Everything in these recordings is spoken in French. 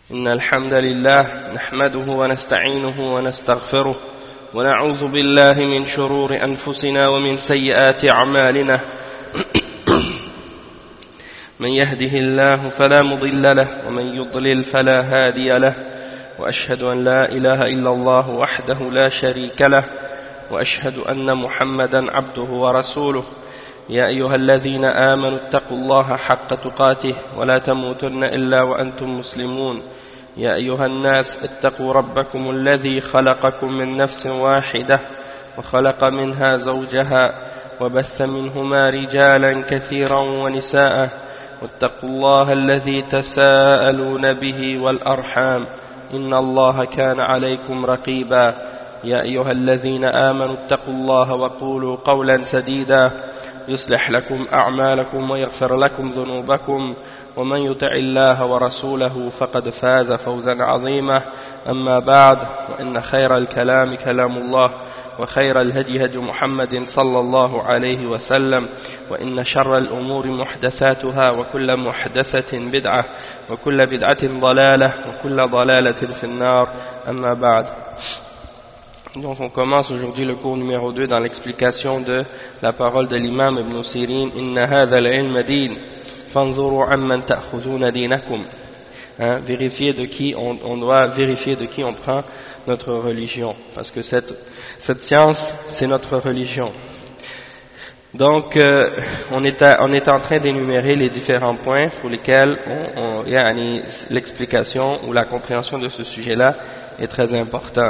إن الحمد لله نحمده ونستعينه ونستغفره ونعوذ بالله من شرور أنفسنا ومن سيئات أعمالنا من يهده الله فلا مضل له ومن يضلل فلا هادي له وأشهد أن لا إله إلا الله وحده لا شريك له وأشهد أن محمدا عبده ورسوله يا أيها الذين آمنوا اتقوا الله حق تقاته ولا تموتن إلا وأنتم مسلمون يا أيها الناس اتقوا ربكم الذي خلقكم من نفس واحدة وخلق منها زوجها وبث منهما رجالا كثيرا ونساء واتقوا الله الذي تساءلون به والأرحام إن الله كان عليكم رقيبا يا أيها الذين آمنوا اتقوا الله وقولوا قولا سديدا يصلح لكم أعمالكم ويغفر لكم ذنوبكم ومن يطع الله ورسوله فقد فاز فوزا عظيما أما بعد وإن خير الكلام كلام الله وخير الهدي هدي محمد صلى الله عليه وسلم وإن شر الأمور محدثاتها وكل محدثة بدعة وكل بدعة ضلالة وكل ضلالة في النار أما بعد. Donc on commence aujourd'hui le cours numéro 2 dans l'explication de la parole de l'imam Ibn Sirin. Inna hadha al-ilma din fanzuru amman ta'khuduna dinakum. Vérifier de qui on doit vérifier de qui on prend notre religion, parce que cette science c'est notre religion. Donc on est en train d'énumérer les différents points pour lesquels l'explication ou la compréhension de ce sujet-là est très important.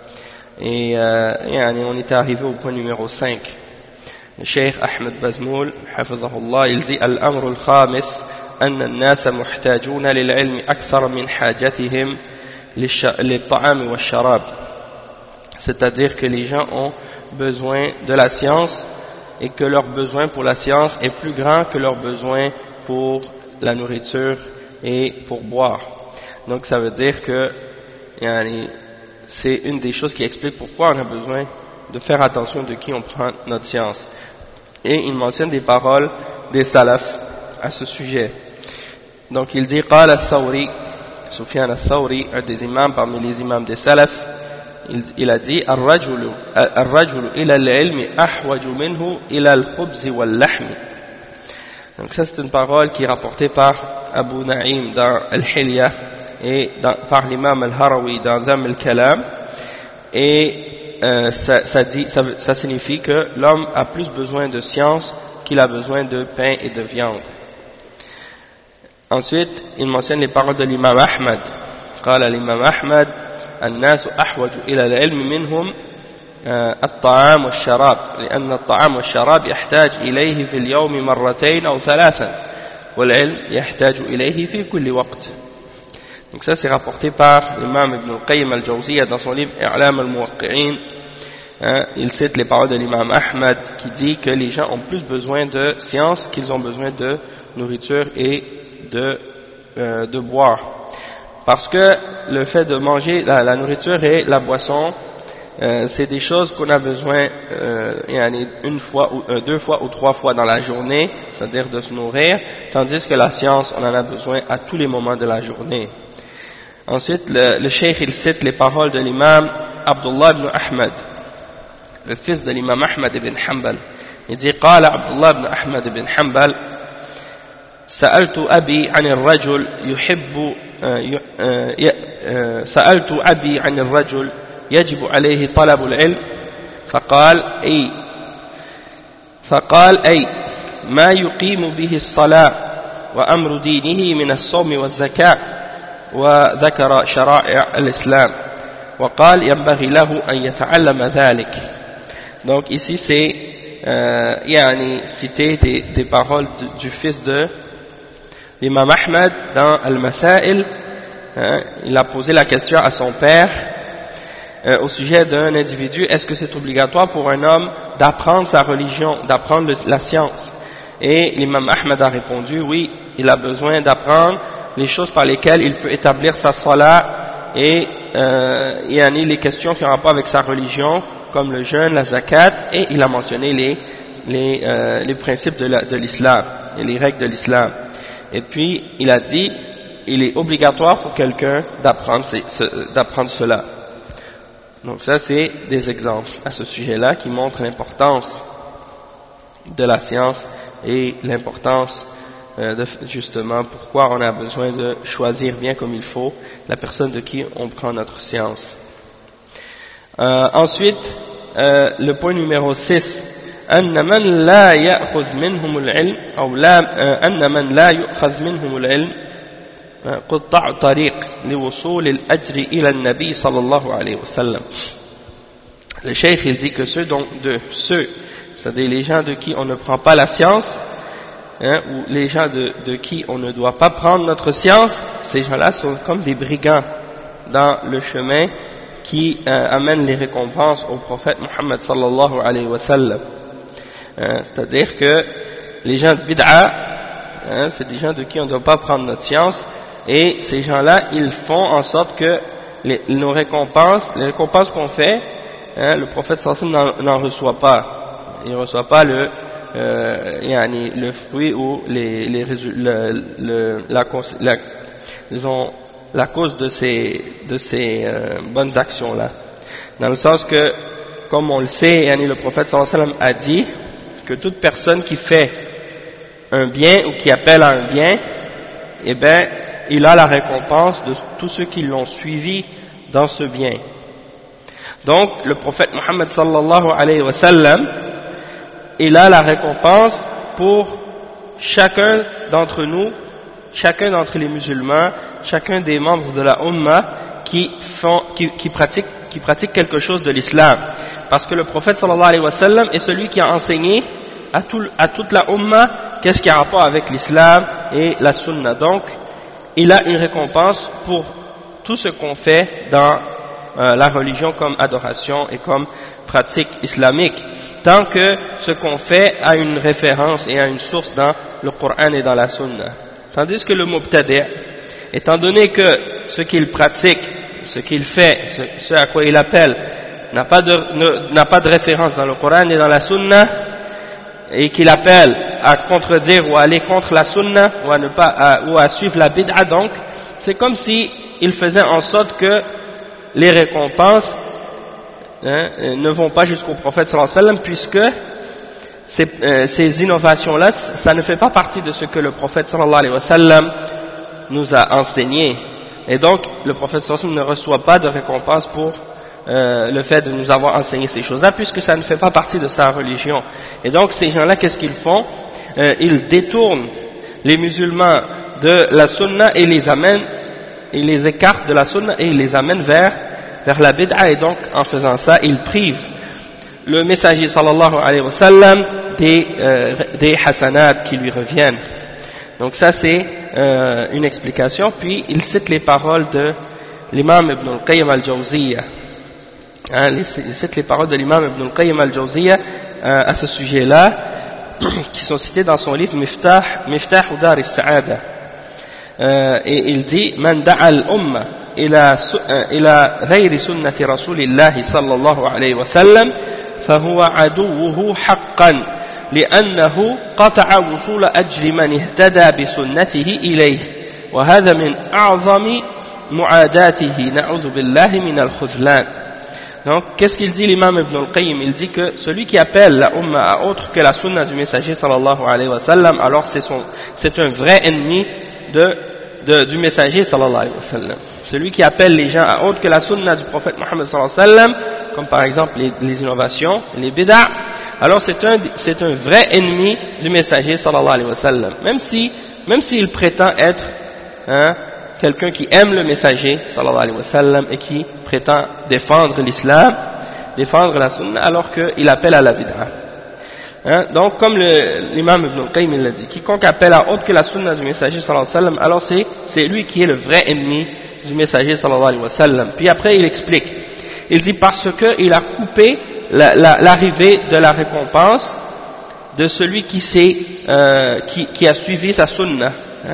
Et on est arrivé au point numéro 5. Le Cheikh Ahmed Bazmoul, hafizahullah, il dit Al-amru al-khamis, أن الناس محتاجون للعلم أكثر من حاجتهم للطعام والشراب. C'est-à-dire que les gens ont besoin de la science et que leur besoin pour la science est plus grand que leur besoin pour la nourriture et pour boire. Donc ça veut dire que c'est une des choses qui explique pourquoi on a besoin de faire attention de qui on prend notre science. Et il mentionne des paroles des salafs à ce sujet. Donc il dit قال الثوري, Sufyan al-Thawri, un des imams parmi les imams des salafs, il a dit الرجل إلى العلم أحوج منه إلى الخبز واللحم. Donc ça c'est une parole qui est rapportée par Abu Naïm dans Al-Hilya et par l'imam al-Harawi dans Dhamm al-Kalam, et ça signifie que l'homme a plus besoin de science qu'il a besoin de pain et de viande. Ensuite il mentionne les paroles de l'imam Ahmad. قال الإمام أحمد الناس أحوج إلى العلم منهم الطعام والشراب لأن الطعام والشراب يحتاج إليه في اليوم مرتين أو ثلاثا والعلم يحتاج إليه في كل وقت. Donc ça c'est rapporté par l'imam Ibn al-Qayyim al-Jawziyya dans son livre I'lam al-Muwaqqi'in. Il cite les paroles de l'imam Ahmad qui dit que les gens ont plus besoin de science qu'ils ont besoin de nourriture et de boire. Parce que le fait de manger la nourriture et la boisson, c'est des choses qu'on a besoin une fois ou deux fois ou trois fois dans la journée, c'est-à-dire de se nourrir, tandis que la science on en a besoin à tous les moments de la journée. Ensuite, le cheikh il cite les paroles de l'imam Abdullah ibn Ahmad, le fils de l'imam Ahmad ibn Hanbal. Il dit قال عبد الله بن أحمد بن حنبل سألت أبي عن الرجل يجب عليه طلب العلم فقال أي ما يقيم به الصلاة وأمر دينه من الصوم والزكاة وذكر شرائع الإسلام وقال ينبغي له أن يتعلم ذلك. Donc ici c'est cité des paroles du fils de l'imam Ahmad dans Al-Masail. Il a posé la question à son père au sujet d'un individu, est-ce que c'est obligatoire pour un homme d'apprendre sa religion, d'apprendre la science? Et l'imam Ahmad a répondu oui, il a besoin d'apprendre les choses par lesquelles il peut établir sa salat et les questions qui ont rapport avec sa religion comme le jeûne, la zakat, et il a mentionné les principes de l'islam et les règles de l'islam. Et puis il a dit il est obligatoire pour quelqu'un d'apprendre cela. Donc ça, c'est des exemples à ce sujet-là qui montrent l'importance de la science et l'importance justement pourquoi on a besoin de choisir bien comme il faut la personne de qui on prend notre science. Ensuite, le point numéro 6, أن من لا يأخذ منهم العلم أو لا أن من لا يؤخذ منهم العلم قطع طريق لوصول الأجر إلى النبي صلى الله عليه وسلم. Le cheikh il dit que c'est-à-dire les gens de qui on ne prend pas la science, ou les gens de qui on ne doit pas prendre notre science, ces gens-là sont comme des brigands dans le chemin qui amène les récompenses au prophète Muhammad sallallahu alayhi wa sallam. C'est-à-dire que les gens de bid'a, c'est des gens de qui on ne doit pas prendre notre science, et ces gens-là, ils font en sorte que nos récompenses, les récompenses qu'on fait, le prophète sallallahu alayhi wa sallam n'en reçoit pas. Il ne reçoit pas le fruit ou la cause de ces bonnes actions-là. Dans le sens que, comme on le sait, le prophète sallallahu alayhi wa sallam a dit que toute personne qui fait un bien ou qui appelle à un bien, eh ben, il a la récompense de tous ceux qui l'ont suivi dans ce bien. Donc, le prophète Muhammad sallallahu alayhi wa sallam, il a la récompense pour chacun d'entre nous, chacun d'entre les musulmans, chacun des membres de la Ummah qui pratiquent quelque chose de l'islam. Parce que le prophète sallallahu alayhi wa sallam est celui qui a enseigné à toute la Ummah qu'est-ce qui a rapport avec l'islam et la sunna. Donc, il a une récompense pour tout ce qu'on fait dans la religion comme adoration et comme pratique islamique, tant que ce qu'on fait a une référence et a une source dans le Coran et dans la sunna. Tandis que le mubtadi', étant donné que ce qu'il pratique, ce qu'il fait, ce à quoi il appelle, n'a pas de référence dans le Coran et dans la sunna, et qu'il appelle à contredire ou à aller contre la sunna ou à suivre la bid'a, donc c'est comme si il faisait en sorte que les récompenses ne vont pas jusqu'au prophète sallallahu alayhi wa sallam, puisque ces innovations-là, ça ne fait pas partie de ce que le prophète sallallahu alayhi wa sallam nous a enseigné, et donc le prophète sallallahu alayhi wa sallam ne reçoit pas de récompense pour le fait de nous avoir enseigné ces choses-là, puisque ça ne fait pas partie de sa religion. Et donc ces gens-là, qu'est-ce qu'ils font? Ils détournent les musulmans de la sunna et ils les écartent de la sunna et ils les amènent vers la bid'a, et donc en faisant ça, ils privent le messager sallallahu alayhi wa sallam des hasanats qui lui reviennent. Donc ça c'est une explication. Puis il cite les paroles de l'imam Ibn al-Qayyim al-Jawziyya. Il cite les paroles de l'imam Ibn al-Qayyim al-Jawziyya à ce sujet-là, qui sont citées dans son livre Miftah Dar al-Sa'ada. Et il dit: Man da'a al-umma ila ghayri sunnati rasulillahi sallallahu alayhi wa sallam fahuwa aduwwuhu haqqan li'annahu qata'a wusula ajri man ihtada bi sunnatihi ilayhi wa hadha min a'zami mu'adatihi na'udhu billahi min al-khuzlan. Donc, qu'est-ce qu'il dit l'imam Ibn al-Qayyim? Il dit que celui qui appelle la Ummah à autre que la sunna du messager sallallahu alayhi wa sallam, alors c'est un vrai ennemi du messager sallallahu alayhi wa sallam. Celui qui appelle les gens à autre que la sunna du prophète Muhammad sallallahu alayhi wa sallam, comme par exemple les innovations, les bid'a, alors c'est un vrai ennemi du messager sallallahu alayhi wa sallam. Même s'il prétend être quelqu'un qui aime le messager sallallahu alayhi wa sallam et qui prétend défendre l'islam, défendre la sunna, alors qu'il appelle à la bid'a. Donc comme l'imam Ibn al-Qayyim il l'a dit, quiconque appelle à autre que la sunna du messager sallallahu alayhi wa sallam, alors c'est lui qui est le vrai ennemi du messager sallallahu alayhi wa sallam. Puis après il explique, il dit parce qu'il a coupé l'arrivée de la récompense de celui qui a suivi sa sunna.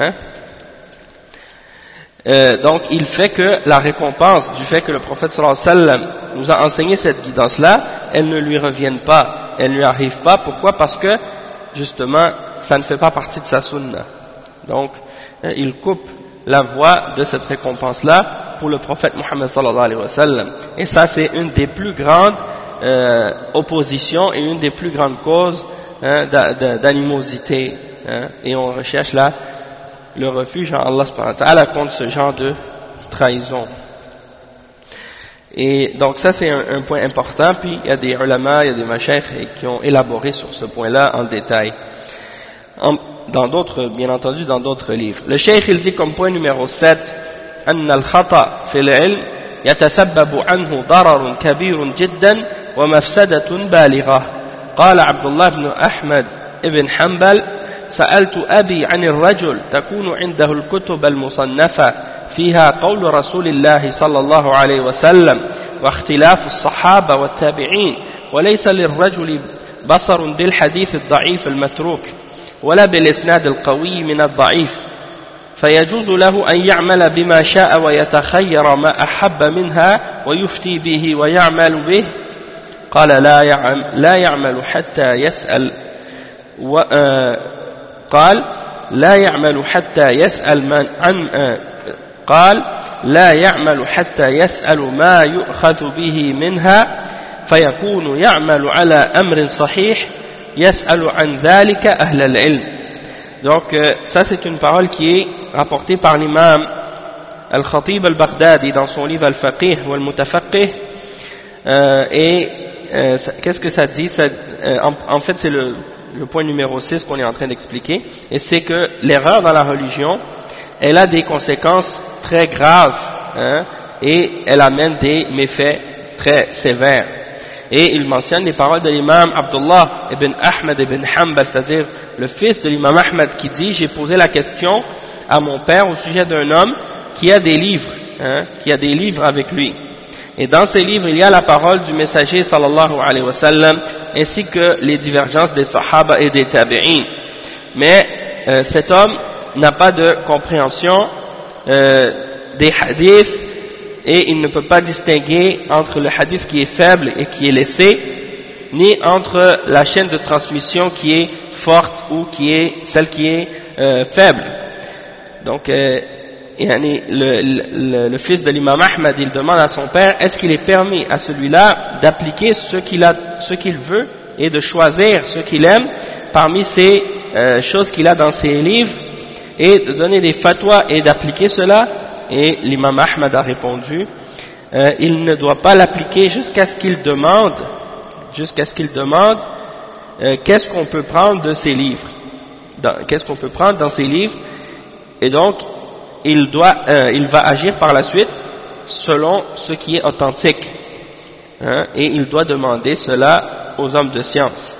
Donc il fait que la récompense du fait que le prophète sallallahu alayhi wa sallam nous a enseigné cette guidance-là, elle ne lui revienne pas, elle ne lui arrive pas. Pourquoi? Parce que justement ça ne fait pas partie de sa sunna. Donc il coupe la voie de cette récompense-là pour le prophète Mohammed sallallahu alayhi wa sallam. Et ça, c'est une des plus grandes oppositions et une des plus grandes causes d'animosité. Et on recherche là le refuge en Allah subhanahu wa ta'ala contre ce genre de trahison. Et donc ça c'est un point important, puis il y a des ulama, il y a des mashaykh qui ont élaboré sur ce point-là en détail. Dans d'autres, bien entendu, dans d'autres livres. Le cheikh il dit comme point numéro 7, أن الخطأ في العلم يتسبب عنه ضرر كبير جدا ومفسدة بالغة. قال عبد الله بن أحمد بن حنبل: سألت أبي عن الرجل تكون عنده الكتب المصنفة فيها قول رسول الله صلى الله عليه وسلم واختلاف الصحابة والتابعين، وليس للرجل بصر بالحديث الضعيف المتروك ولا بالإسناد القوي من الضعيف، فيجوز له أن يعمل بما شاء ويتخير ما أحب منها ويفتي به ويعمل به. قال: لا يعمل حتى يسأل قال: لا يعمل حتى يسأل قال: لا يعمل حتى يسأل ما يؤخذ به منها فيكون يعمل على أمر صحيح يسأل عن ذلك أهل العلم. Donc ça c'est une parole qui est rapportée par l'imam Al-Khatib Al-Baghdadi dans son livre Al-Faqih ou Al-Mutafaqih. Qu'est-ce que ça dit? En fait c'est le point numéro 6 qu'on est en train d'expliquer, et c'est que l'erreur dans la religion, elle a des conséquences très graves, et elle amène des méfaits très sévères. Et il mentionne les paroles de l'imam Abdullah ibn Ahmad ibn Hanbal, c'est-à-dire le fils de l'imam Ahmad, qui dit: j'ai posé la question à mon père au sujet d'un homme qui a des livres, qui a des livres avec lui. Et dans ces livres, il y a la parole du messager sallallahu alayhi wa sallam, ainsi que les divergences des sahaba et des tabi'in. Mais cet homme n'a pas de compréhension des hadiths, et il ne peut pas distinguer entre le hadith qui est faible et qui est laissé, ni entre la chaîne de transmission qui est forte ou qui est celle qui est faible. Donc le fils de l'imam Ahmad, il demande à son père: est-ce qu'il est permis à celui-là d'appliquer ce qu'il veut et de choisir ce qu'il aime parmi ces choses qu'il a dans ses livres, et de donner des fatwas et d'appliquer cela? Et l'imam Ahmad a répondu: il ne doit pas l'appliquer jusqu'à ce qu'il demande qu'est-ce qu'on peut prendre de ces livres, qu'est-ce qu'on peut prendre dans ces livres, et donc il va agir par la suite selon ce qui est authentique, et il doit demander cela aux hommes de science.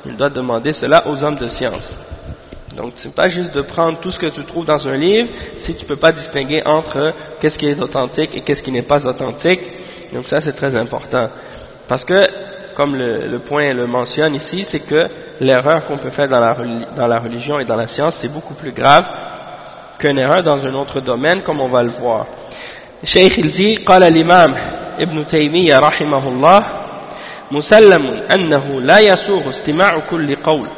Donc c'est pas juste de prendre tout ce que tu trouves dans un livre si tu peux pas distinguer entre qu'est-ce qui est authentique et qu'est-ce qui n'est pas authentique. Donc ça c'est très important, parce que comme le point le mentionne ici, c'est que l'erreur qu'on peut faire dans la religion et dans la science, c'est beaucoup plus grave qu'une erreur dans un autre domaine, comme on va le voir. Cheikh il dit: قال الإمام ابن تيمية رحمه الله: مسلم أنه لا يسوغ استماع كل قول.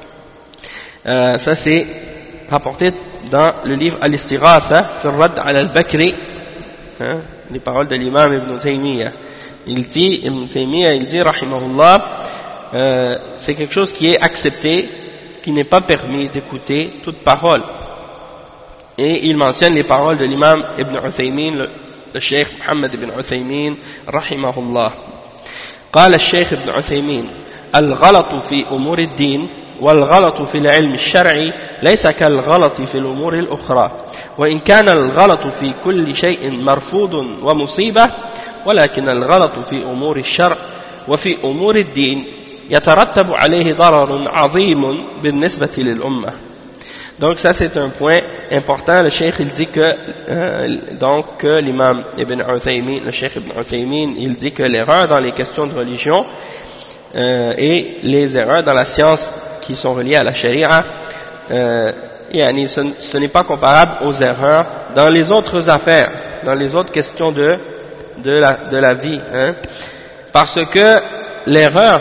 Ça c'est rapporté dans le livre Al-Istighatha fi ar-Radd ala al-Bakri, les paroles de l'imam Ibn Taymiyyah. Ibn Taymiyyah il dit rahimahullah, c'est quelque chose qui est accepté, qui n'est pas permis d'écouter toute parole. Et il mentionne les paroles de l'imam Ibn Uthaymin, le Cheikh Muhammad Ibn Uthaymin rahimahullah. قال الشيخ ابن عثيمين: الغلط في أمور الدين والغلط في العلم الشرعي ليس كالغلط في الأمور الأخرى، وإن كان الغلط في كل شيء مرفوض ومصيبة، ولكن الغلط في أمور الشرع وفي أمور الدين يترتب عليه ضرر عظيم بالنسبة للأمة. Donc ça c'est un point important. Le cheikh il dit que l'imam Ibn Uthaymin, le cheikh Ibn Uthaymin, il dit que l'erreur dans les questions de religion et les erreurs dans la science qui sont reliées à la charia, ce n'est pas comparable aux erreurs dans les autres affaires, dans les autres questions de la vie, parce que l'erreur,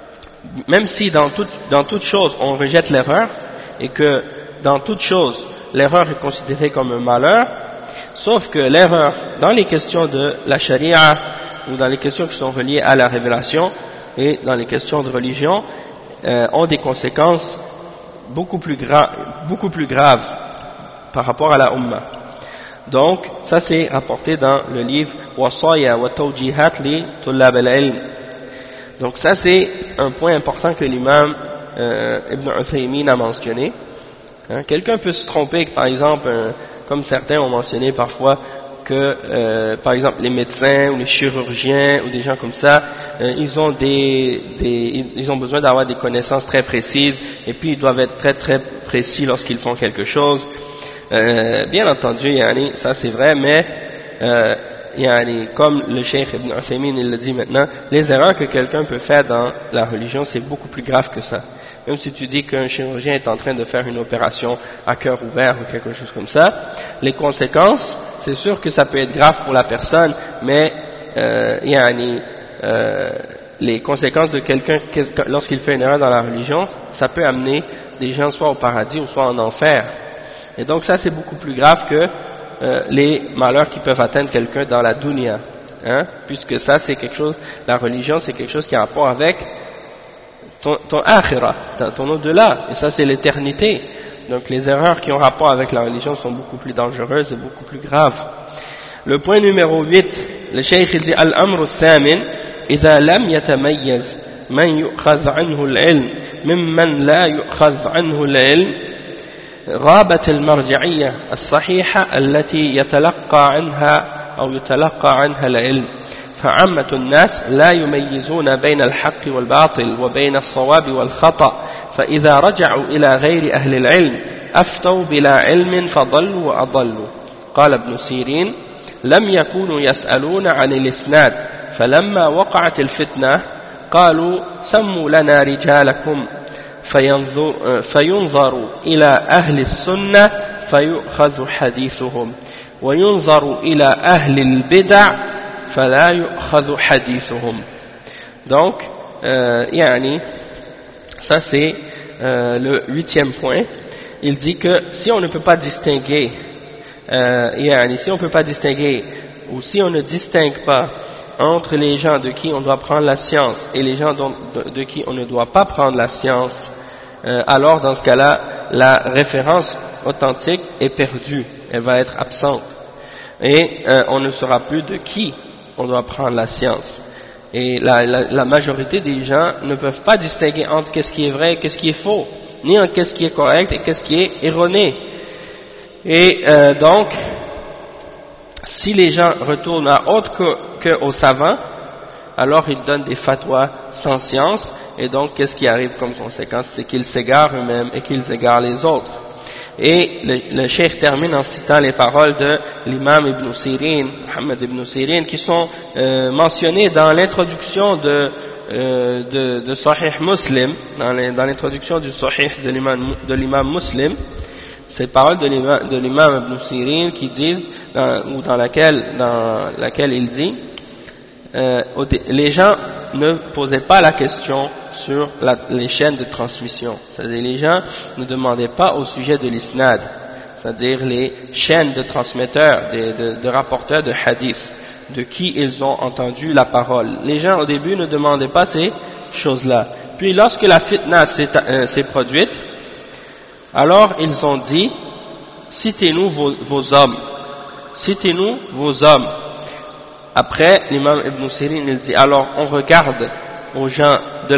même si dans toute chose on rejette l'erreur, et que dans toute chose l'erreur est considérée comme un malheur, sauf que l'erreur dans les questions de la charia ou dans les questions qui sont reliées à la révélation et dans les questions de religion ont des conséquences beaucoup plus graves par rapport à la Ummah. Donc, ça c'est rapporté dans le livre Wasaya wa Tawjihat li Tullab al-Ilm. Donc ça c'est un point important que l'imam Ibn Uthaymin a mentionné. Quelqu'un peut se tromper, par exemple, comme certains ont mentionné parfois, que par exemple les médecins ou les chirurgiens ou des gens comme ça, ils ont besoin d'avoir des connaissances très précises et puis ils doivent être très très précis lorsqu'ils font quelque chose. Bien entendu, yani, ça c'est vrai, mais yani, comme le Cheikh Ibn Uthaymin il le dit maintenant, les erreurs que quelqu'un peut faire dans la religion c'est beaucoup plus grave que ça. Même si tu dis qu'un chirurgien est en train de faire une opération à cœur ouvert ou quelque chose comme ça, les conséquences, c'est sûr que ça peut être grave pour la personne, mais les conséquences de quelqu'un lorsqu'il fait une erreur dans la religion, ça peut amener des gens soit au paradis ou soit en enfer. Et donc ça c'est beaucoup plus grave que les malheurs qui peuvent atteindre quelqu'un dans la dunya, puisque ça c'est quelque chose, la religion c'est quelque chose qui a rapport avec ton akhira, ton au-delà, et ça c'est l'éternité. Donc les erreurs qui ont rapport avec la religion sont beaucoup plus dangereuses et beaucoup plus graves. Le point numéro 8, le cheikh il dit al-amru al-thamin idha lam yatamayyiz man yu'khadh anhu al-ilm mimman la yu'khadh anhu al-ilm غابت المرجعية الصحيحة التي يتلقى عنها العلم فعامة الناس لا يميزون بين الحق والباطل وبين الصواب والخطأ فإذا رجعوا إلى غير أهل العلم أفتوا بلا علم فضلوا وأضلوا قال ابن سيرين لم يكونوا يسألون عن الإسناد فلما وقعت الفتنة قالوا سموا لنا رجالكم فينظر إلى أهل السنة فيؤخذ حديثهم وينظر إلى أهل البدع فلا يؤخذ حديثهم. Donc, ça c'est le 8e point. Il dit que si on ne peut pas distinguer, si on peut pas distinguer ou si on ne distingue pas entre les gens de qui on doit prendre la science et les gens de qui on ne doit pas prendre la science, alors dans ce cas-là, la référence authentique est perdue, elle va être absente. Et on ne saura plus de qui on doit prendre la science. Et la majorité des gens ne peuvent pas distinguer entre qu'est-ce qui est vrai et qu'est-ce qui est faux, ni entre qu'est-ce qui est correct et qu'est-ce qui est erroné. Et donc, si les gens retournent à autre qu'aux savants, alors ils donnent des fatwas sans science, et donc qu'est-ce qui arrive comme conséquence? C'est qu'ils s'égarent eux-mêmes et qu'ils égarent les autres. Et le cheikh termine en citant les paroles de l'imam Ibn Sirin, Muhammad Ibn Sirin, qui sont mentionnées dans l'introduction de Sahih Muslim, dans l'introduction du Sahih de l'imam Muslim. Ces paroles de l'imam Ibn Sirin qui disent, dans laquelle il dit, les gens ne posaient pas la question sur les chaînes de transmission, c'est-à-dire les gens ne demandaient pas au sujet de l'isnad, c'est-à-dire les chaînes de transmetteurs, de rapporteurs de hadith, de qui ils ont entendu la parole. Les gens au début ne demandaient pas ces choses-là. Puis lorsque la fitna s'est produite, alors ils ont dit, citez-nous vos hommes, citez-nous vos hommes. Après, l'imam Ibn Sirin il dit, alors on regarde aux gens de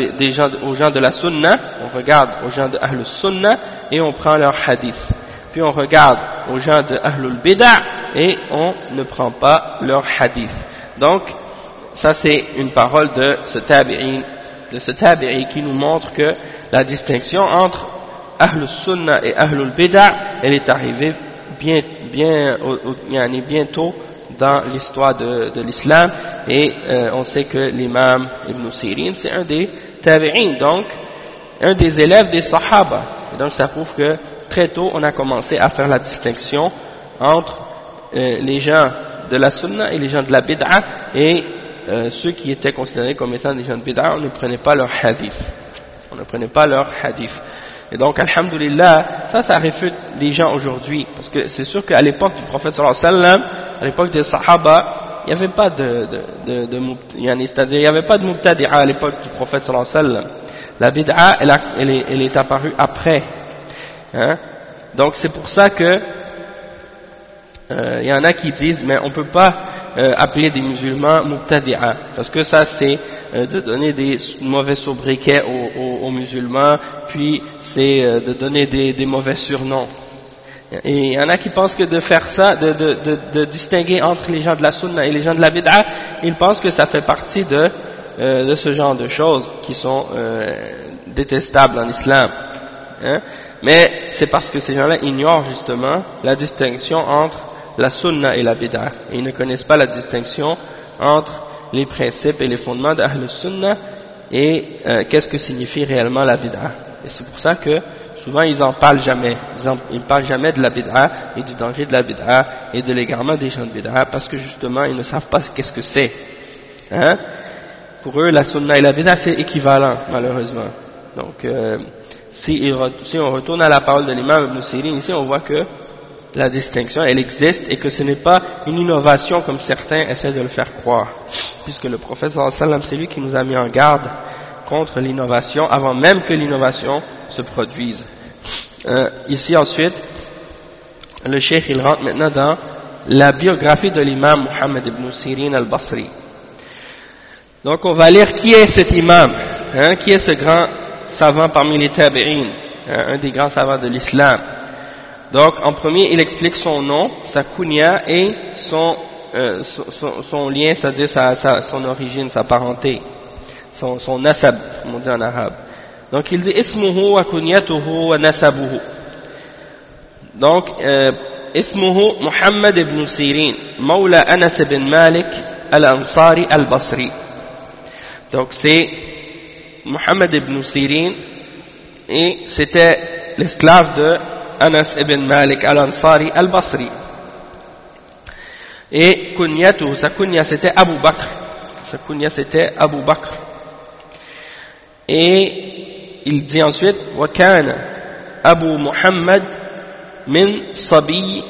la sunna, on regarde aux gens de Ahlul Sunna et on prend leur hadith. Puis on regarde aux gens de Ahlul Bid'a et on ne prend pas leur hadith. Donc, ça c'est une parole de ce tabi'i qui nous montre que la distinction entre Ahlul Sunna et Ahlul Bid'a, elle est arrivée bientôt dans l'histoire de l'islam, et on sait que l'imam Ibn Sirin c'est un des tabi'in, donc un des élèves des sahaba, et donc ça prouve que très tôt on a commencé à faire la distinction entre les gens de la sunna et les gens de la bid'a, et ceux qui étaient considérés comme étant des gens de bid'a, on ne prenait pas leur hadith, Et donc, alhamdulillah, ça réfute les gens aujourd'hui. Parce que c'est sûr qu'à l'époque du prophète sallallahu alayhi wa sallam, à l'époque des sahaba, il n'y avait pas c'est-à-dire, il n'y avait pas de mubtadi'a à l'époque du prophète sallallahu alayhi wa sallam. La bid'a, elle est apparue après. Hein? Donc, c'est pour ça que, il y en a qui disent, mais on peut pas appeler des musulmans mubtadi'a, parce que ça c'est de donner des mauvais sobriquets aux musulmans, puis c'est de donner des mauvais surnoms. Et il y en a qui pensent que de faire ça, de distinguer entre les gens de la sunna et les gens de la bid'a, ils pensent que ça fait partie de ce genre de choses qui sont détestables en islam. Hein? Mais c'est parce que ces gens-là ignorent justement la distinction entre la sunna et la bid'a. Et ils ne connaissent pas la distinction entre les principes et les fondements d'Ahl Sunna et qu'est-ce que signifie réellement la bid'a. Et c'est pour ça que souvent ils en parlent jamais. Ils parlent jamais de la bid'a et du danger de la bid'a et de l'égarement des gens de bid'a, parce que justement ils ne savent pas qu'est-ce que c'est. Hein? Pour eux, la sunna et la bid'a c'est équivalent, malheureusement. Donc si on retourne à la parole de l'imam Ibn Sirin, ici on voit que la distinction, elle existe, et que ce n'est pas une innovation comme certains essaient de le faire croire, puisque le prophète sallallahu alayhi wa sallam, c'est lui qui nous a mis en garde contre l'innovation avant même que l'innovation se produise. Ici ensuite, le cheikh il rentre maintenant dans la biographie de l'imam Muhammad ibn Sirin al-Basri. Donc on va lire qui est cet imam, hein, qui est ce grand savant parmi les tabi'in, un des grands savants de l'islam. Donc, en premier, il explique son nom, sa kunya et son lien, c'est-à-dire son origine, sa parenté, son nasab, comme on dit en arabe. Donc, il dit ismuhu wa kunyatuhu wa nasabuhu. Donc, ismuhu Muhammad ibn Sirin, Mawla Anas ibn Malik al-Ansari al-Basri. Donc, c'est Muhammad ibn Sirin et c'était l'esclave de Anas ibn Malik al-Ansari al-Basri. Et kunyatu, sa kunya c'était Abu Bakr. Sa kunya c'était Abu Bakr. Et il dit ensuite, wa kana Abu Muhammad min sabi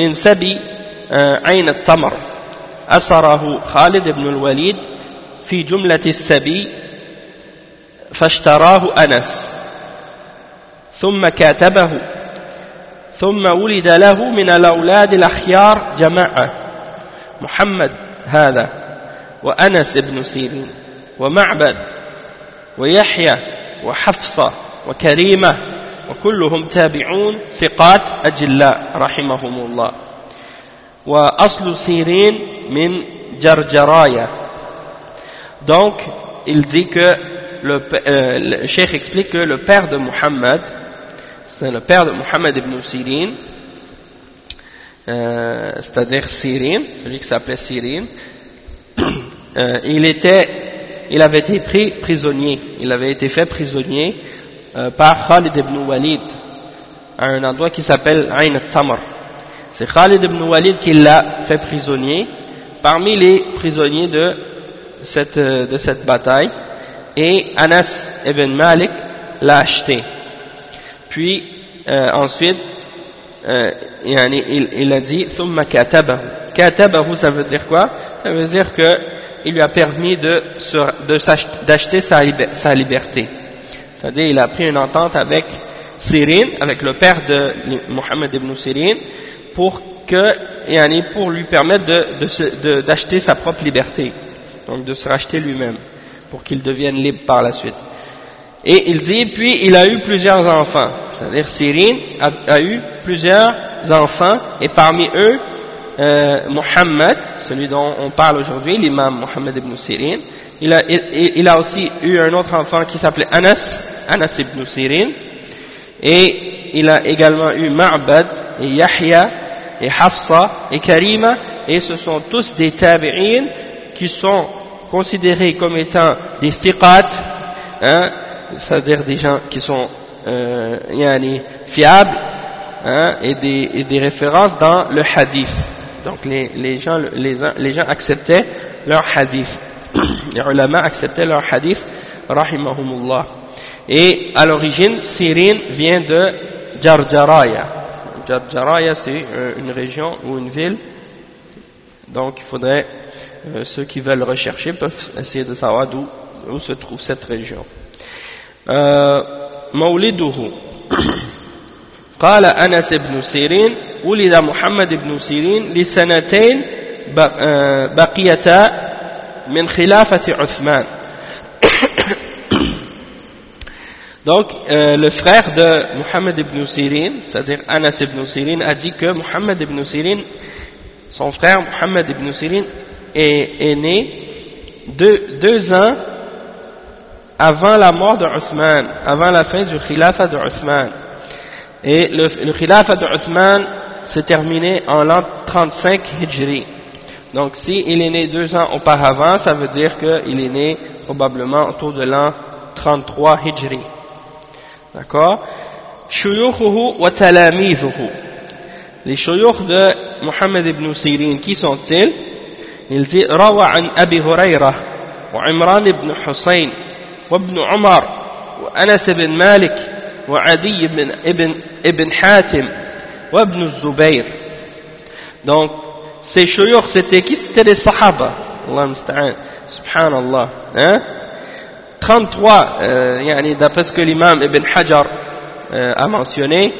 ayn al-tamr. Asarahu Khalid ibn al-Walid fi jumlati al-sabi fashtarahu Anas. ثم كاتبه ثم ولد له من الأولاد الأخيار جماعة محمد هذا وأنس بن سيرين ومعبد ويحيى وحفصة وكريمة وكلهم تابعون ثقات أجلاء رحمهم الله وأصل سيرين من جرجرايا. Donc il dit que le cheikh explique que le père de Muhammad, c'est le père de Muhammad ibn Sirin, c'est-à-dire Sirin, celui qui s'appelait Sirin, il avait été pris prisonnier, il avait été fait prisonnier par Khalid ibn Walid à un endroit qui s'appelle Ayn al-Tamr. C'est Khalid ibn Walid qui l'a fait prisonnier parmi les prisonniers de cette bataille, et Anas ibn Malik l'a acheté. Puis ensuite il a dit thumma katabahu. Katabahu, ça veut dire quoi? Ça veut dire que il lui a permis d'acheter sa liberté. C'est-à-dire il a pris une entente avec Sirin, avec le père de Muhammad ibn Sirin, pour lui permettre d'acheter sa propre liberté, donc de se racheter lui-même, pour qu'il devienne libre par la suite. Et il dit, puis il a eu plusieurs enfants, c'est-à-dire Sirin a eu plusieurs enfants, et parmi eux, Muhammad, celui dont on parle aujourd'hui, l'imam Muhammad ibn Sirin, il a aussi eu un autre enfant qui s'appelait Anas ibn Sirin, et il a également eu Ma'bad, et Yahya, et Hafsa, et Karima, et ce sont tous des tabi'in qui sont considérés comme étant des thiqat, hein, c'est-à-dire des gens qui sont fiables, hein, et des références dans le hadith. Donc les gens acceptaient leur hadith. Les ulama acceptaient leur hadith, rahimahumullah. Et à l'origine, Sirin vient de Jarjaraya. Jarjaraya, c'est une région ou une ville. Donc il faudrait, ceux qui veulent rechercher peuvent essayer de savoir où se trouve cette région. مولده قال أنس بن سيرين ولد محمد بن سيرين لسنتين بقيتا من خلافة عثمان. Donc le frère de Muhammad ibn Sirin, c'est-à-dire Anas ibn Sirin, a dit que Muhammad ibn Sirin, son frère Muhammad ibn Sirin est né 2 ans avant la mort de Uthman, avant la fin du khilafa de Uthman. Et le khilafa de Uthman s'est terminé en l'an 35 Hijri. Donc si il est né 2 ans auparavant, ça veut dire qu'il est né probablement autour de l'an 33 Hijri. D'accord? Shuyukhuhu wa talamizuhu. Les shuyukh de Muhammad ibn Sirin, qui sont-ils? Il dit Rawa an Abi Hurayrah wa Imran ibn Husayn wa ibn Umar wa Anas ibn Malik wa Adi ibn Hatim wa ibn Zubayr. Donc ces shuyukh, c'était qui? C'était les Sahaba. Allah musta'an. Subhanallah. Hein? 33, d'après ce que l'imam Ibn Hajar a mentionné,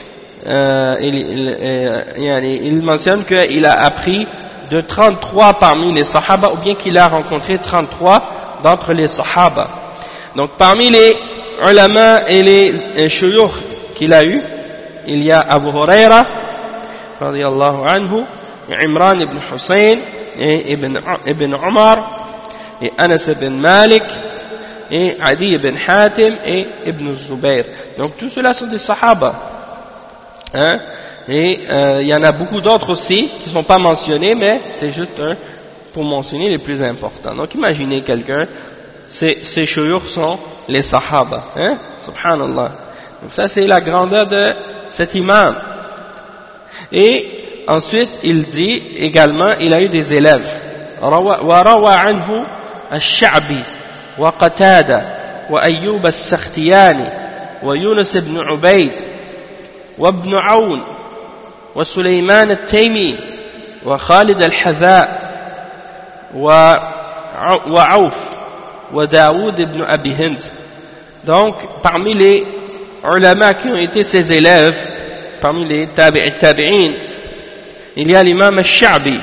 il mentionne qu'il a appris de 33 parmi les Sahaba, ou bien qu'il a rencontré 33 d'entre les Sahaba. Donc parmi les ulama et les shuyukh qu'il a eu, il y a Abu Huraira radiyallahu anhu, Imran ibn Husayn, et Ibn Umar, et Anas ibn Malik, et Adi ibn Hatim et Ibn Zubayr. Donc tout cela sont des Sahaba. Hein? Et il y en a beaucoup d'autres aussi qui ne sont pas mentionnés, mais c'est juste pour mentionner les plus importants. Donc imaginez quelqu'un, ces shuyukh sont les Sahaba. Hein? Subhanallah. Donc ça c'est la grandeur de cet imam. Et ensuite il dit également, il a eu des élèves. وروى عنه الشعبي وقتادة وأيوب السختياني ويونس بن عبيد وابن عون وسليمان التيمي وخالد الحذاء وعوف وداود بن أبي هند. Donc parmi les ulama qui ont été ses élèves, parmi les tabi'in, il y a l'imam al-Sha'bi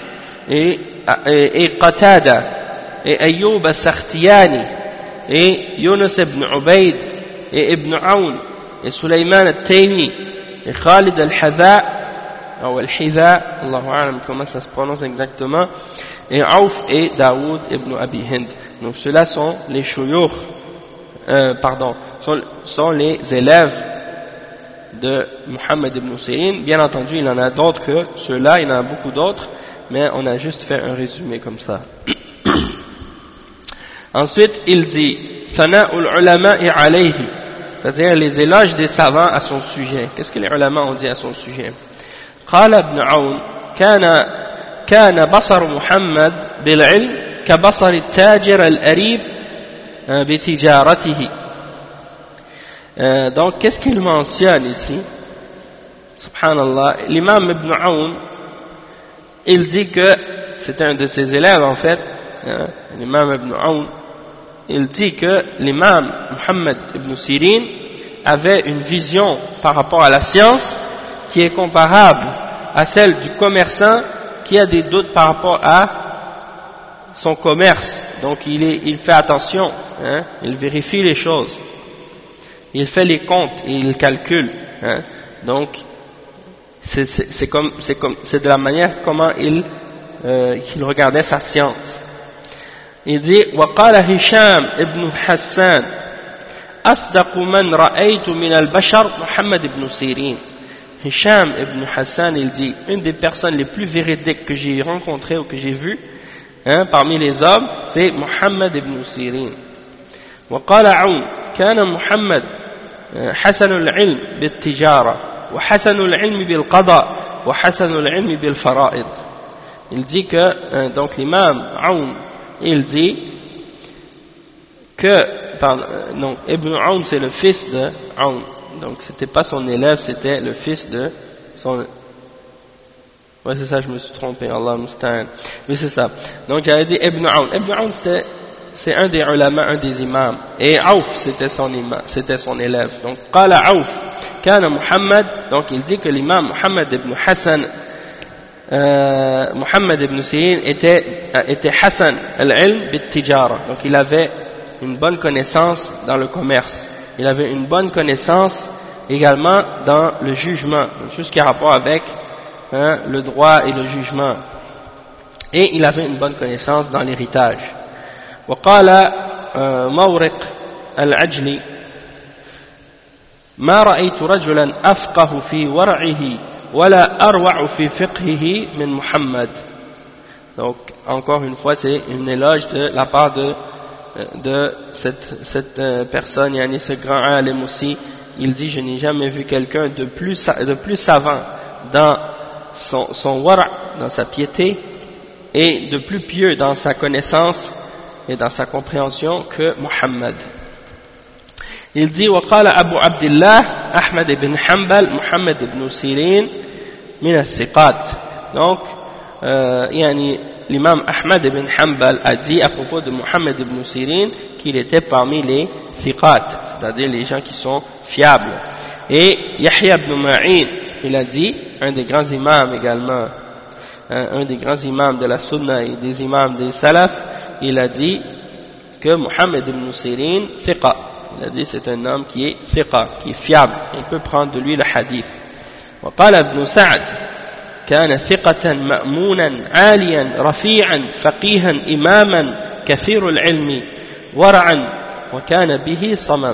et Qatada et Ayyub al-Sakhtiyani et Yunus ibn Ubayd et Ibn Aoun et Sulayman al-Taymi et Khalid al-Hadha ou al-Hidha, Allahu a'lam comment ça se prononce exactement, et Auf et Daoud ibn Abi Hind. Donc ceux-là sont les shuyukh, sont les élèves de Muhammad ibn Sirin. Bien entendu il y en a d'autres que ceux-là, il y en a beaucoup d'autres, mais on a juste fait un résumé comme ça. Ensuite, il dit Sana'ul ulama'i alayhi, c'est-à-dire les éloges des savants à son sujet. Qu'est-ce que les ulama ont dit à son sujet? قال ابن عون كان بصر محمد بالعلم كبصر التاجر الأريب بتجارته. Donc, qu'est-ce qu'il mentionne ici? Subhanallah, l'imam Ibn Aoun, il dit que, c'est un de ses élèves en fait, l'imam Ibn Aoun, il dit que l'imam Muhammad ibn Sirin avait une vision par rapport à la science qui est comparable à celle du commerçant qui a des doutes par rapport à son commerce. Donc il fait attention, hein, il vérifie les choses, il fait les comptes et il calcule. Hein. Donc c'est de la manière comment il regardait sa science. Il dit وقال هشام ابن حسان أصدق من رأيت من البشر محمد ibn Sirin. Hisham ibn Hassan, il dit, une des personnes les plus véridiques que j'ai rencontrées ou que j'ai vues, hein, parmi les hommes, c'est Muhammad ibn Sirin. وقال عون كان محمد حسن العلم بالتجارة وحسن العلم بالقضاء وحسن العلم بالفرائض. Il dit que, donc l'imam Aoun, il dit que non, Ibn Aoun c'est le fils de Aoun, donc c'était pas son élève, c'était le fils de son... Ouais, c'est ça, je me suis trompé, Allah musta'an. Oui, c'est ça. Donc j'avais dit Ibn Aoun. Ibn Aoun c'est un des ulama, un des imams, et Aouf c'était son imam, c'était son élève. Donc qala Aouf kana Muhammad, donc il dit que l'imam Muhammad ibn Hassan, Muhammad ibn Sirin était Hassan al-ilm bit-tijara, donc il avait une bonne connaissance dans le commerce, il avait une bonne connaissance également dans le jugement, tout ce qui a rapport avec le droit et le jugement, et il avait une bonne connaissance dans l'héritage. وقال مورق العجلي ما رأيت رجلا أفقه في ورعه ولا أروع في فقهه من محمد. Donc encore une fois c'est une éloge de la part de cette personne, yani ce grand alim aussi. Il dit: je n'ai jamais vu quelqu'un de plus savant dans son wara', dans sa piété, et de plus pieux dans sa connaissance et dans sa compréhension que Muhammad. Il dit: وقال أبو عبد الله أحمد بن حنبل محمد بن سيرين من الثقات. Donc yani l'imam Ahmad ibn Hanbal a dit à propos de Muhammad ibn Sirin qu'il était parmi les thiqat, c'est-à-dire les gens qui sont fiables. Et Yahya ibn Ma'in, il a dit, un des grands imams également, un des grands imams de la sunna et des imams des salaf, il a dit que Muhammad ibn Sirin thiqa, il a dit c'est un homme qui est thiqa, qui est fiable, il peut prendre de lui le hadith. وقال ابن سعد كان ثقة مأمونا عاليا رفيعا فقيها إماما كثير العلم ورعا وكان به صمم.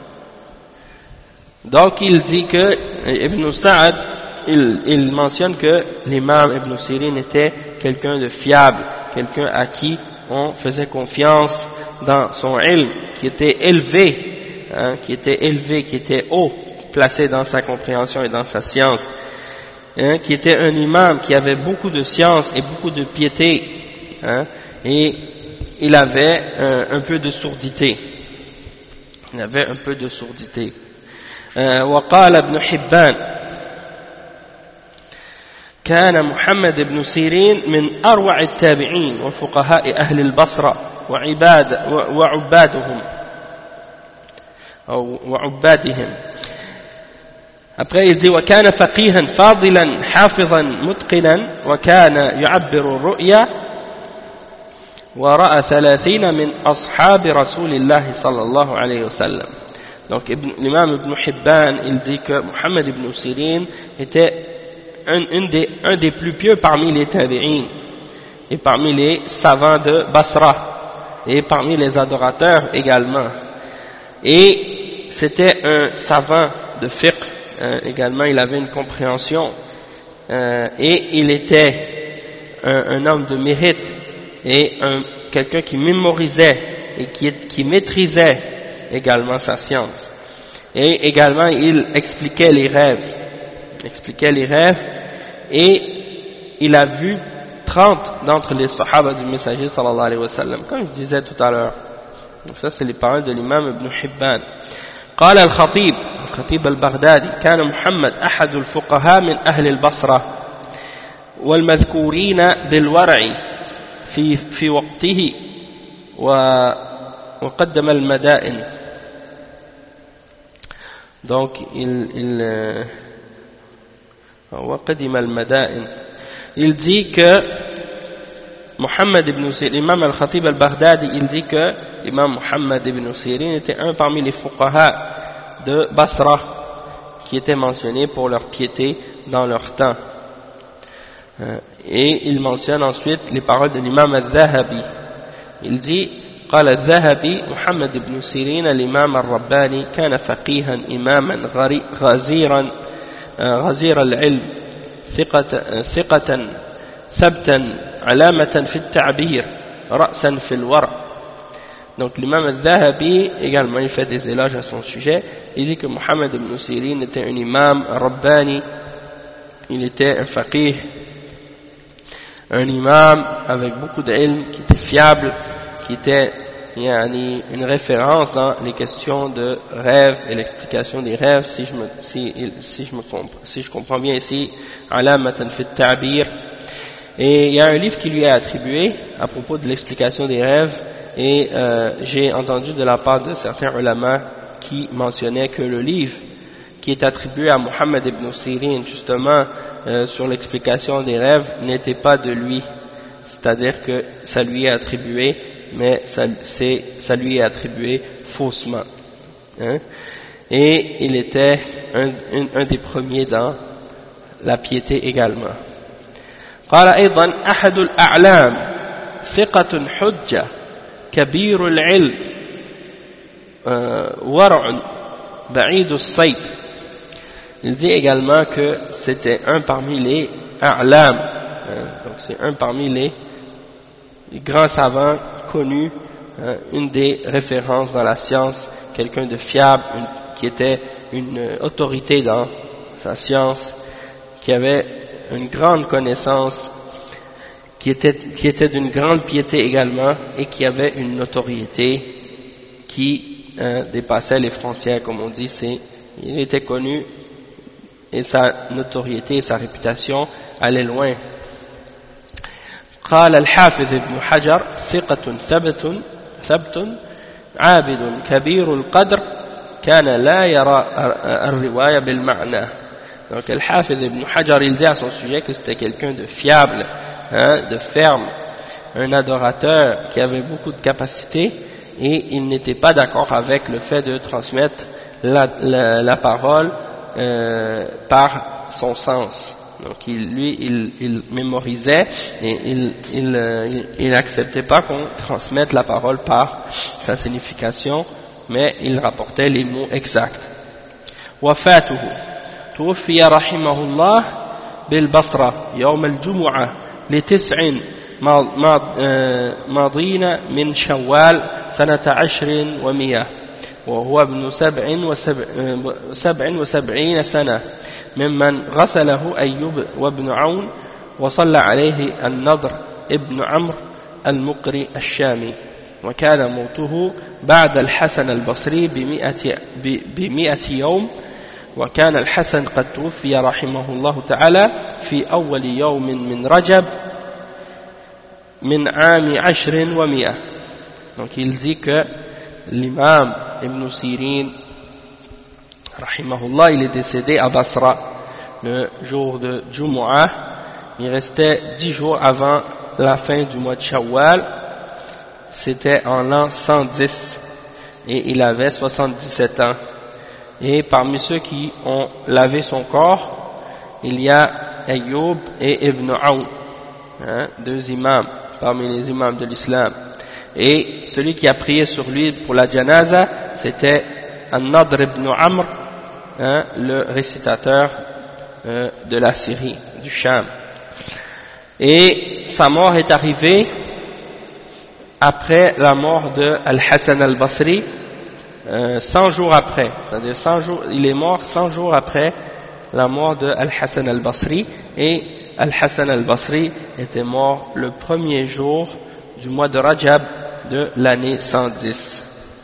Donc il dit que Ibn Sa'ad, il mentionne que l'imam Ibn Sirin était quelqu'un de fiable, quelqu'un à qui on faisait confiance dans son ilm, qui était élevé, qui était haut placé dans sa compréhension et dans sa science, qui était un imam qui avait beaucoup de science et beaucoup de piété, et il avait un peu de sourdité. Il avait un peu de sourdité. وقال ابن حبان كان محمد بن سيرين من أروع التابعين وفقهاء أهل البصرة وعبادهم. Après il dit وكان فقيها فاضلا حافظا متقنا وكان يعبر الرؤيا ورأى 30 من أصحاب رسول الله صلى الله عليه وسلم. Donc l'imam Ibn Hibban, il dit que Muhammad ibn Sirin était un des plus pieux parmi les tabi'in et parmi les savants de Basra et parmi les adorateurs également. Et c'était un savant de fiqh également, il avait une compréhension et il était un homme de mérite et quelqu'un qui mémorisait et qui maîtrisait également sa science. Et également il expliquait les rêves et il a vu 30 d'entre les sahaba du messager sallallahu alayhi wa sallam, comme je disais tout à l'heure. Donc ça c'est les paroles de l'imam Ibn Hibban. قال الخطيب البغدادي كان محمد أحد الفقهاء من أهل البصرة والمذكورين بالورع في وقته وقدم المدائن. Donc وقدم المدائن. Il dit que Muhammad ibn Sirin, l'imam al-Khatib al-Baghdadi, il dit que l'imam Muhammad ibn Sirin était un parmi les fuqaha de Basra qui étaient mentionnés pour leur piété dans leur temps. Et il mentionne ensuite les paroles de l'imam al-Dhahabi. Il dit قال الذهبي محمد بن سيرين الإمام الرباني كان فقيها إماما غزير العلم ثقة ثبتا علامة في التعبير رأسا في الورع. Donc l'imam al-Dhahabi également il fait des éloges à son sujet. Il dit que Muhammad ibn Sirin était un imam rabbani, il était un faqih, un imam avec beaucoup d'ilm, qui était fiable, qui était yani, une référence dans les questions de rêve et l'explication des rêves, si je comprends bien ici, Alamatan fi at-ta'bir. Et il y a un livre qui lui est attribué à propos de l'explication des rêves, et j'ai entendu de la part de certains ulama qui mentionnaient que le livre qui est attribué à Muhammad ibn Sirin, justement, sur l'explication des rêves, n'était pas de lui. C'est-à-dire que ça lui est attribué, mais ça lui est attribué faussement. Hein? Et il était un des premiers dans la piété également. قال أيضا أحد الأعلام ثقة حجة كبير العلم ورع بعيد الصيد. Il dit également que c'était un parmi les a'lam, donc c'est un parmi les grands savants connus, une des références dans la science, quelqu'un de fiable, qui était une autorité dans sa science, qui avait une grande connaissance, qui était d'une grande piété également, et qui avait une notoriété qui dépassait les frontières, comme on dit. Il était connu et sa notoriété et sa réputation allaient loin. قال الحافظ ابن حجر ثقة ثبت عابد كبير القدر كان لا يرى الرواية بالمعنى. Donc le Hafiz ibn Hajar, il dit à son sujet que c'était quelqu'un de fiable, de ferme, un adorateur qui avait beaucoup de capacités, et il n'était pas d'accord avec le fait de transmettre la parole par son sens. Donc il mémorisait, et il n'acceptait pas qu'on transmette la parole par sa signification, mais il rapportait les mots exacts. وفاته توفي رحمه الله بالبصرة يوم الجمعة ل9 ماضين من شوال سنة 10 وهو ابن 77 سنة ممن غسله أيوب وابن عون وصلى عليه النضر ابن عمرو المقري الشامي. وكان موته بعد الحسن البصري ب100 يوم. وكان الحسن قد توفي رحمه الله تعالى في أول يوم من رجب من عام 10 و100. Donc il dit que l'imam Ibn Sirin rahimahullah, il est décédé à Basra le jour de Jumu'ah. Il restait 10 jours avant la fin du mois de Shawwal. C'était en l'an 110 et il avait 77 ans. Et parmi ceux qui ont lavé son corps, il y a Ayyub et Ibn Aoun, deux imams parmi les imams de l'islam. Et celui qui a prié sur lui pour la janaza, c'était An-Nadr ibn Amr, le récitateur de la Syrie, du Sham. Et sa mort est arrivée après la mort de Al-Hassan al-Basri, 100 jours après, c'est-à-dire 100 jours, il est mort 100 jours après la mort de Al-Hassan al-Basri, et Al-Hassan al-Basri était mort le premier jour du mois de Rajab de l'année 110.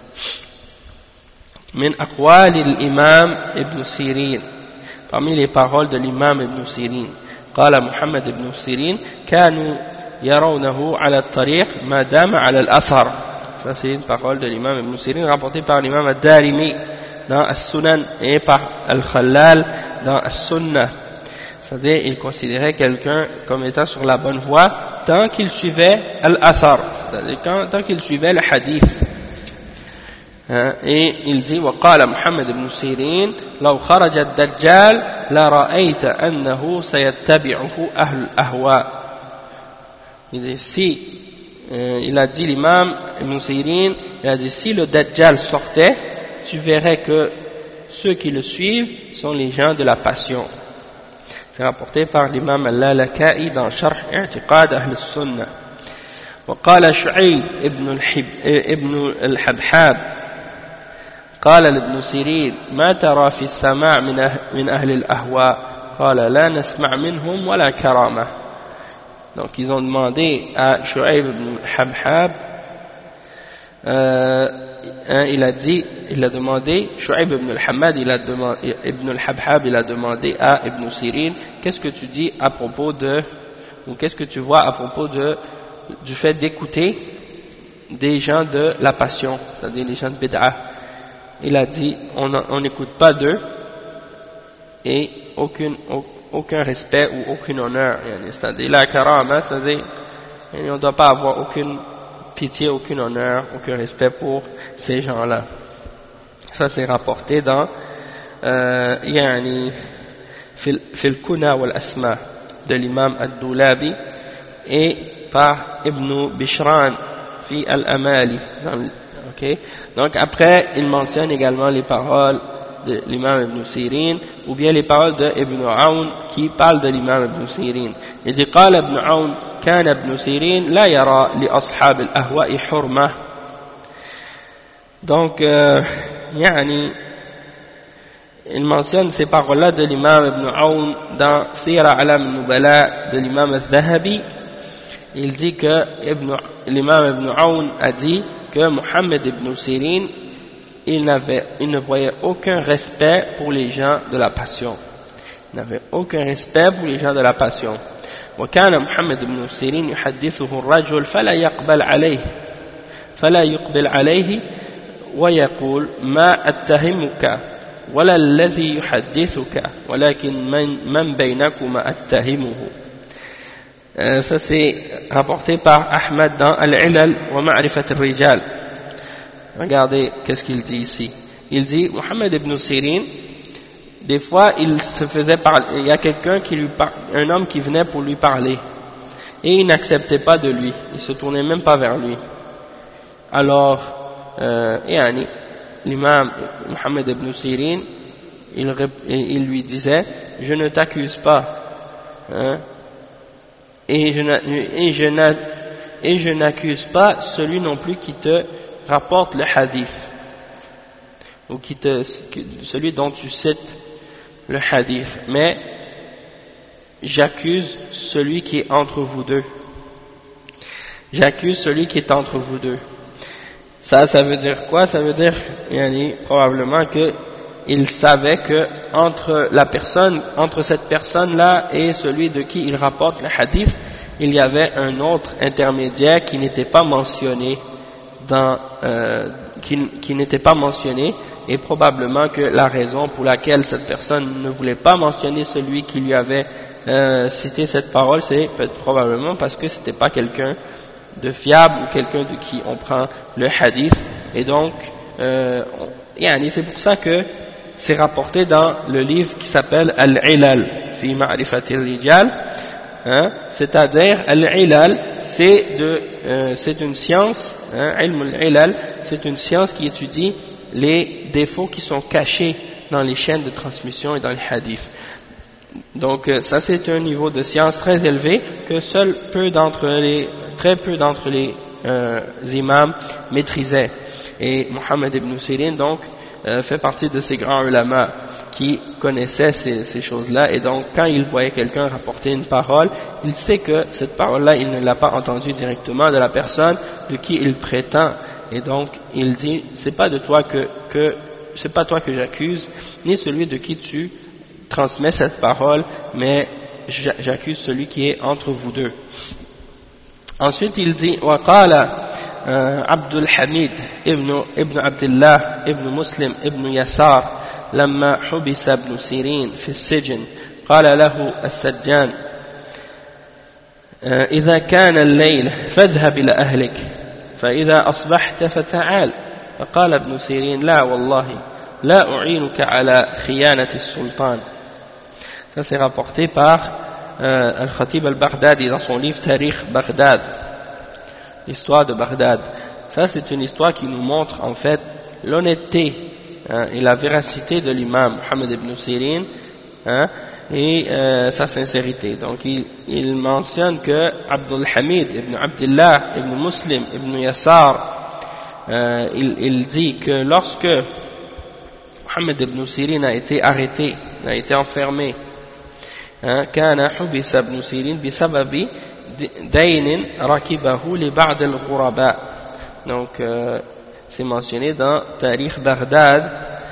Min aqwal al-imam Ibn Sirin, parmi les paroles de l'imam Ibn Sirin, قال محمد بن سيرين كانوا يرونه على الطريق ما دام على الأثر. Ça c'est une parole de l'imam Ibn Sirin rapportée par l'imam Ad-Darimi dans As-Sunan et par Al-Khallal dans As-Sunnah. C'est-à-dire il considérait quelqu'un comme étant sur la bonne voie tant qu'il suivait Al-Athar, c'est-à-dire tant qu'il suivait le hadith. Et il dit وقال محمد بن سيرين لو خرج الدجال لرأيت أنه سيتبعه أهل الأهواء. Il dit il a dit l'imam Ibn Sirin, il a dit si le Dajjal sortait, tu verrais que ceux qui le suivent sont les gens de la passion. C'est rapporté par l'imam Al-Lalaka'i dans Sharh I'tiqad Ahl al-Sunnah. وقال شعيب ابن الحبحاب قال لابن سيرين ما ترى في السماع من أهل الأهواء قال لا نسمع منهم ولا كرامة. Donc ils ont demandé à Shu'aib ibn Habhab il a demandé, Shu'aib ibn al-Hammad, Ibn al-Habhab, il a demandé à Ibn Sirin, qu'est-ce que tu dis à propos ou qu'est-ce que tu vois à propos du fait d'écouter des gens de la passion, c'est-à-dire les gens de bid'a. Il a dit, on n'écoute pas d'eux, et aucun respect ou aucun honneur, c'est-à-dire la karama, c'est-à-dire on ne doit pas avoir aucune pitié, aucun honneur, aucun respect pour ces gens-là. Ça c'est rapporté dans Fil Kuna wal Asma de l'imam Ad-Dulabi et par Ibn Bishran fi Al-Amali. Okay. Donc après il mentionne également les paroles de l'imam Ibn Sirin ou bien les paroles de Ibn Aoun qui parlent de l'imam Ibn Sirin. Il dit قال ابن عون كان ابن سيرين لا يرى لأصحاب الأهواء حرمة. Donc il mentionne ces paroles-là de l'imam Ibn Aoun dans Sira Alam al-Nubala de l'imam al-Zahabi. Il dit que l'imam Ibn Aoun a dit que Mohammed ibn Sirin il ne voyait aucun respect pour les gens de la passion. Il n'avait aucun respect pour les gens de la passion. وكان محمد بن سيرين يحدثه الرجل فلا يقبل عليه ويقول ما أتهمك ولا الذي يحدثك ولكن من بينكما أتهمه. Ça c'est rapporté par Ahmad dans Al-Ilal wa Ma'rifat al-Rijal. Regardez qu'est-ce qu'il dit ici. Il dit Mohammed ibn Sirin, des fois il se faisait parler, il y a quelqu'un un homme qui venait pour lui parler et il n'acceptait pas de lui, il se tournait même pas vers lui. Alors l'imam Mohammed ibn Sirin il lui disait je ne t'accuse pas et je n'accuse pas celui non plus qui te rapporte le hadith ou celui dont tu cites le hadith, mais j'accuse celui qui est entre vous deux. J'accuse celui qui est entre vous deux. Ça veut dire quoi? Ça veut dire probablement que il savait que entre cette personne-là et celui de qui il rapporte le hadith, il y avait un autre intermédiaire qui n'était pas mentionné qui n'était pas mentionné, et probablement que la raison pour laquelle cette personne ne voulait pas mentionner celui qui lui avait cité cette parole, c'est probablement parce que c'était pas quelqu'un de fiable ou quelqu'un de qui on prend le hadith, et donc c'est pour ça que c'est rapporté dans le livre qui s'appelle Al-Ilal fi Ma'rifat al-Rijal, c'est-à-dire Al-Ilal c'est une science, Ilm al-Ilal, c'est une science qui étudie les défauts qui sont cachés dans les chaînes de transmission et dans les hadiths. Donc ça c'est un niveau de science très élevé que très peu d'entre les imams maîtrisaient. Et Mohammed ibn Sirin donc fait partie de ces grands ulama qui connaissaient ces choses-là, et donc quand il voyait quelqu'un rapporter une parole, il sait que cette parole-là il ne l'a pas entendue directement de la personne de qui il prétend, et donc il dit c'est pas toi que j'accuse, ni celui de qui tu transmets cette parole, mais j'accuse celui qui est entre vous deux. Ensuite il dit وقال عبد الحميد ابن عبد الله ابن مسلم ابن يسار لما حبس ابن سيرين في السجن قال له السجان إذا كان الليل فاذهب إلى أهلك فإذا أصبحت فتعال. فقال ابن سيرين لا والله لا أعينك على خيانة السلطان. Ça c'est rapporté par Al-Khatib al-Baghdadi dans son livre Tarikh Baghdad, l'histoire de Baghdad. Ça c'est une histoire qui nous montre en fait l'honnêteté et la véracité de l'imam Mohammed ibn Sirin et sa sincérité. Donc il mentionne que Abdul Hamid ibn Abdullah ibn Muslim ibn Yasar il dit que lorsque Mohammed ibn Sirin a été arrêté, a été enfermé, كان حبس ابن سيرين بسبب دين ركبه لبعض الغرباء donc c'est mentionné dans Tarikh Baghdad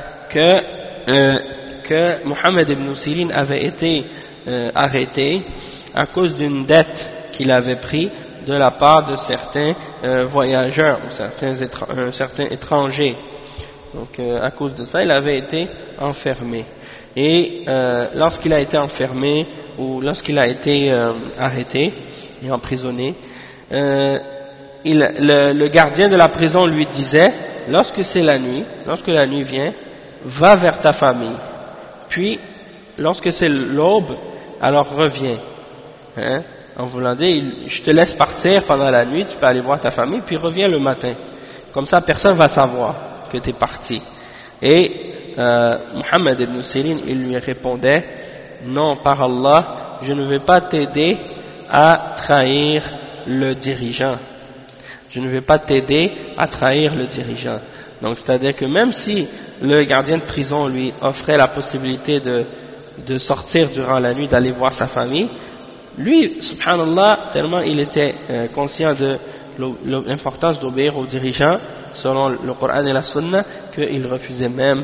que Mohammed ibn Sirin avait été arrêté à cause d'une dette qu'il avait prise de la part de certains voyageurs ou certains étrangers. Donc à cause de ça, il avait été enfermé. Et lorsqu'il a été enfermé ou lorsqu'il a été arrêté et emprisonné, le gardien de la prison lui disait, lorsque la nuit vient, va vers ta famille. Puis, lorsque c'est l'aube, alors reviens. Hein? En voulant dire, je te laisse partir pendant la nuit, tu peux aller voir ta famille, puis reviens le matin. Comme ça, personne va savoir que tu es parti. Et Mohammed ibn Sirin, il lui répondait, non, par Allah, je ne vais pas t'aider à trahir le dirigeant. Je ne vais pas t'aider à trahir le dirigeant. Donc, c'est-à-dire que même si le gardien de prison lui offrait la possibilité de sortir durant la nuit, d'aller voir sa famille, lui, subhanallah, tellement il était conscient de l'importance d'obéir aux dirigeants, selon le Coran et la Sunna, qu'il refusait même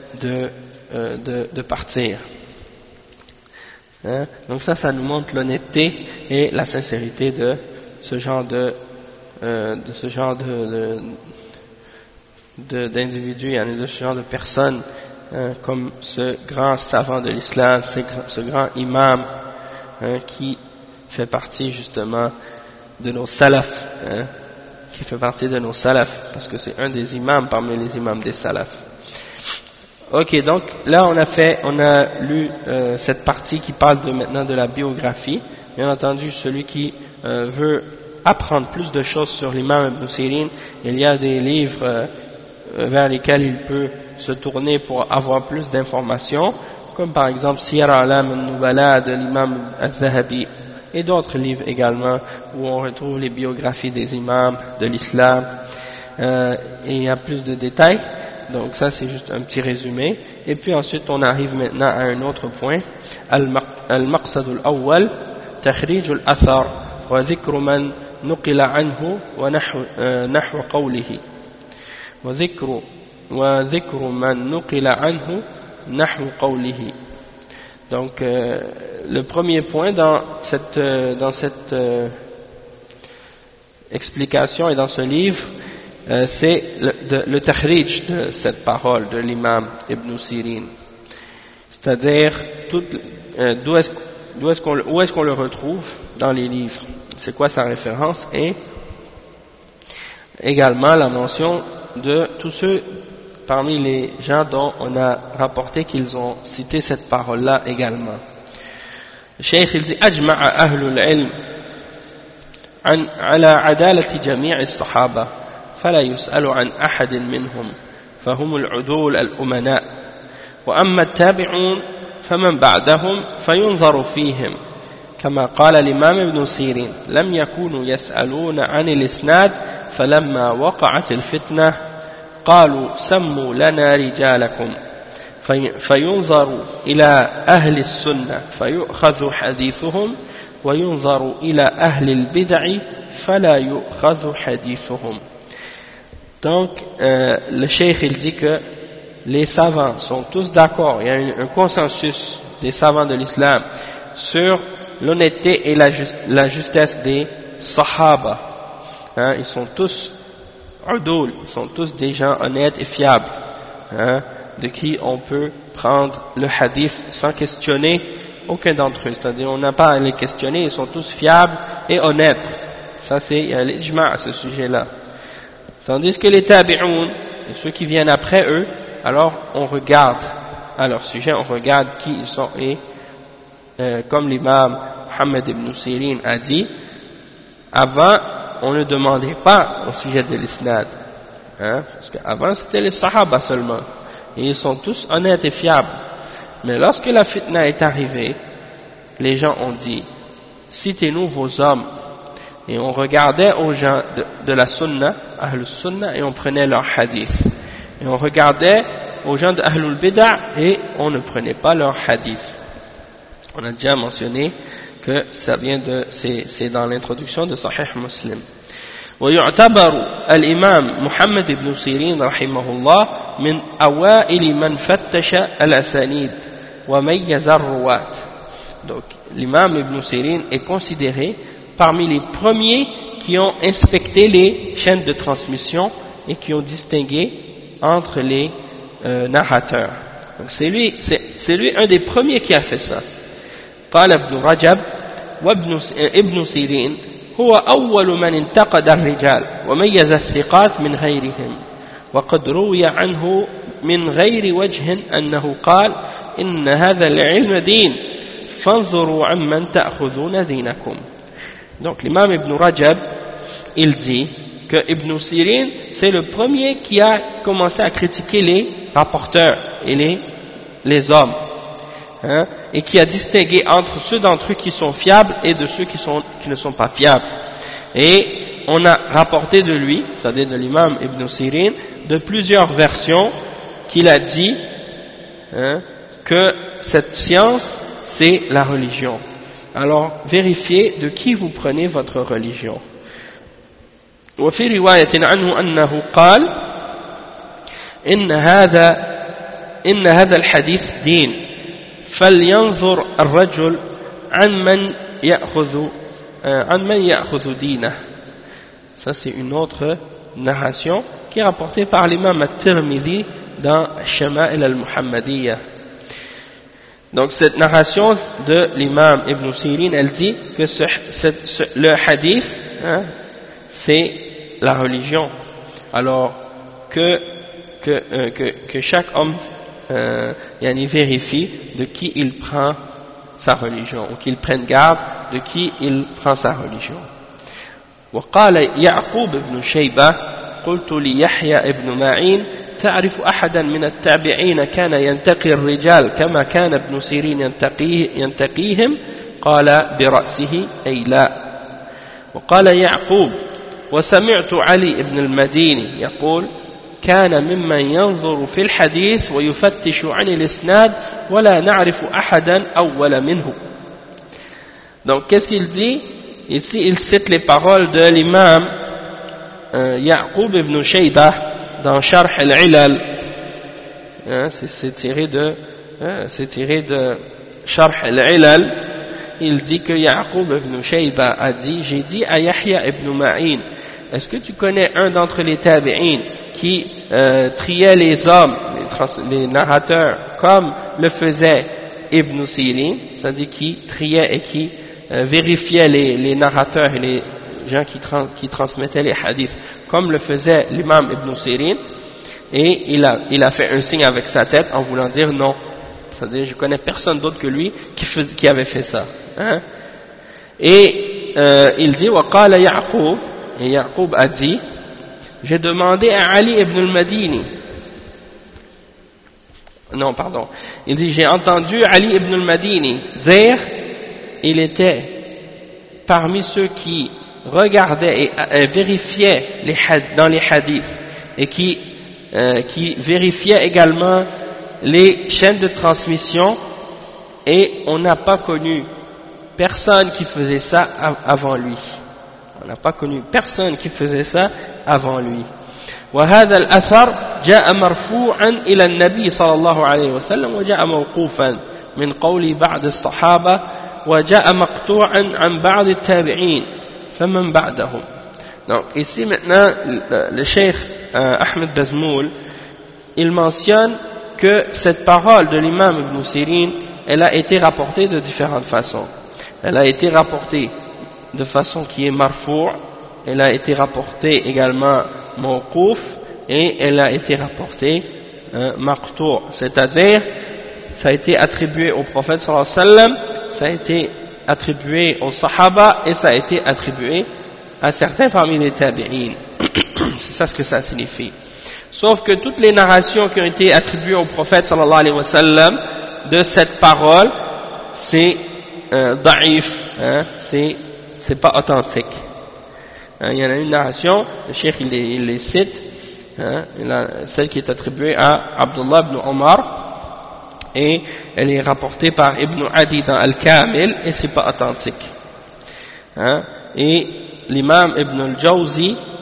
de partir. Hein? Donc ça nous montre l'honnêteté et la sincérité de ce genre d'individus, de ce genre de personnes, comme ce grand savant de l'islam, ce grand imam, qui fait partie justement de nos salafs, parce que c'est un des imams parmi les imams des salafs. Ok, donc là on a lu cette partie qui parle maintenant de la biographie. Bien entendu, celui qui veut apprendre plus de choses sur l'imam Ibn Sirin, il y a des livres vers lesquels il peut se tourner pour avoir plus d'informations, comme par exemple Siyar A'lam al-Nubala de l'imam al-Zahabi, et d'autres livres également où on retrouve les biographies des imams de l'islam, et il y a plus de détails. Donc ça c'est juste un petit résumé. Et puis ensuite on arrive maintenant à un autre point, al-maqsad al-awwal takhrij al-athar wa dhikru man nuqila anhu wa nahwa qawlihi wa dhikru man nuqila anhu nahwa qawlihi. Donc le premier point dans cette explication et dans ce livre, c'est le takhrij de cette parole de l'imam Ibn Sirin, c'est-à-dire où est-ce qu'on le retrouve dans les livres, c'est quoi sa référence, et également la mention de tous ceux parmi les gens dont on a rapporté qu'ils ont cité cette parole-là également. Le Cheikh il dit أجمع أهل العلم على عدالة جميع الصحابة فلا يسأل عن أحد منهم فهم العدول الأمناء وأما التابعون فمن بعدهم فينظر فيهم كما قال الإمام ابن سيرين لم يكونوا يسألون عن الإسناد فلما وقعت الفتنة قالوا سموا لنا رجالكم فينظر إلى أهل السنة فيؤخذ حديثهم وينظر إلى أهل البدع فلا يؤخذ حديثهم. Donc le cheikh il dit que les savants sont tous d'accord, il y a un consensus des savants de l'islam sur l'honnêteté et la justesse des sahaba, hein, ils sont tous udul, ils sont tous des gens honnêtes et fiables, hein, de qui on peut prendre le hadith sans questionner aucun d'entre eux, c'est-à-dire on n'a pas à les questionner, ils sont tous fiables et honnêtes. Ça c'est l'ijma' à ce sujet-là. Tandis que les tabi'un, et ceux qui viennent après eux, alors on regarde à leur sujet, on regarde qui ils sont, et comme l'imam Mohammed ibn Sirin a dit, avant on ne demandait pas au sujet de l'isnad, hein, parce qu'avant c'était les sahaba seulement, et ils sont tous honnêtes et fiables. Mais lorsque la fitna est arrivée, les gens ont dit, citez-nous vos hommes, et on regardait aux gens de la sunna, ahlul sunna, et on prenait leur hadith, et on regardait aux gens de ahlul bid'a, et on ne prenait pas leur hadith. On a déjà mentionné que ça vient c'est dans l'introduction de Sahih Muslim. ويعتبر الإمام محمد بن سيرين رحمه الله من أوائل من فتش الأسانيد وميز الرواة. Donc l'imam Ibn Sirin est considéré parmi les premiers qui ont inspecté les chaînes de transmission et qui ont distingué entre les narrateurs. Donc c'est lui un des premiers qui a fait ça. قال ابن رجب وابن سيرين هو أول من انتقد الرجال وميز الثقات من غيرهم وقد روي عنه من غير وجه أنه قال إن هذا العلم دين فانظروا عمن تأخذون دينكم. Donc l'imam Ibn Rajab il dit que Ibn Sirin c'est le premier qui a commencé à critiquer les rapporteurs et les hommes, hein, et qui a distingué entre ceux d'entre eux qui sont fiables et de ceux qui ne sont pas fiables. Et on a rapporté de lui, c'est-à-dire de l'imam Ibn Sirin, de plusieurs versions qu'il a dit, hein, que cette science c'est la religion. Alors vérifiez de qui vous prenez votre religion. وفي رواية عنه أنه قال إن هذا الحديث دين فلينظر الرجل عن من يأخذ دينه. Ça c'est une autre narration qui est rapportée par l'imam At-Tirmidhi dans Shama'il al-Muhammadiyya. Donc cette narration de l'imam Ibn Sirin, elle dit que le hadith, hein, c'est la religion. Alors que chaque homme vérifie de qui il prend sa religion, ou qu'il prenne garde de qui il prend sa religion. وقال يعقوب بن شيبة قلت ليحيى ابن معين تعرف أحدا من التابعين كان ينتقي الرجال كما كان ابن سيرين ينتقيهم؟ قال برأسه أي لا. وقال يعقوب وسمعت علي بن المديني يقول كان ممن ينظر في الحديث ويفتش عن الإسناد ولا نعرف أحدا أول منه. Donc qu'est-ce qu'il dit ici? Il cite les paroles de l'imam Ya'qub ibn Shaybah dans Sharh al-Ilal, c'est tiré de Sharh al-Ilal. Il dit que Ya'qub ibn Shaybah a dit, j'ai dit à Yahya ibn Ma'in, est-ce que tu connais un d'entre les tabi'in qui triait les hommes, les narrateurs, comme le faisait Ibn Sirin, c'est-à-dire qui triait et qui vérifiait les narrateurs et les gens qui transmettaient les hadiths, comme le faisait l'imam Ibn Sirin, et il a fait un signe avec sa tête en voulant dire non, c'est-à-dire je connais personne d'autre que lui qui avait fait ça, hein? Et il dit وقال يعقوب, et Ya'qub a dit, j'ai demandé à Ali ibn al-Madini, non pardon, il dit j'ai entendu Ali ibn al-Madini dire, il était parmi ceux qui regardaient et vérifiaient dans les hadiths et qui vérifiaient également les chaînes de transmission, et on n'a pas connu personne qui faisait ça avant lui. On n'a pas connu personne qui faisait ça avant lui. وهذا الأثر جاء مرفوعا إلى النبي صلى الله عليه وسلم وجاء موقوفا من قول بعض الصحابة وجاء مقطوعا عن بعض التابعين فمن بعدهم. Donc ici maintenant le cheikh Ahmed Bazmoul, il mentionne que cette parole de l'imam Ibn Sirin, elle a été rapportée de différentes façons. Elle a été rapportée de façon qui est marfou', elle a été rapportée également mawqouf, et elle a été rapportée maqtou', c'est-à-dire ça a été attribué au prophète sallallahu alayhi wa sallam, ça a été attribué aux sahaba, et ça a été attribué à certains parmi les tabi'in. C'est ça ce que ça signifie. Sauf que toutes les narrations qui ont été attribuées au prophète sallallahu alayhi wa sallam de cette parole, c'est da'if, hein, c'est pas authentique. Hein, il y en a une narration, le cheikh il les cite, hein, celle qui est attribuée à Abdullah ibn Omar, et elle est rapportée par Ibn Adi dans Al-Kamil, et c'est pas authentique. Hein, et l'imam Ibn al-Jawzi,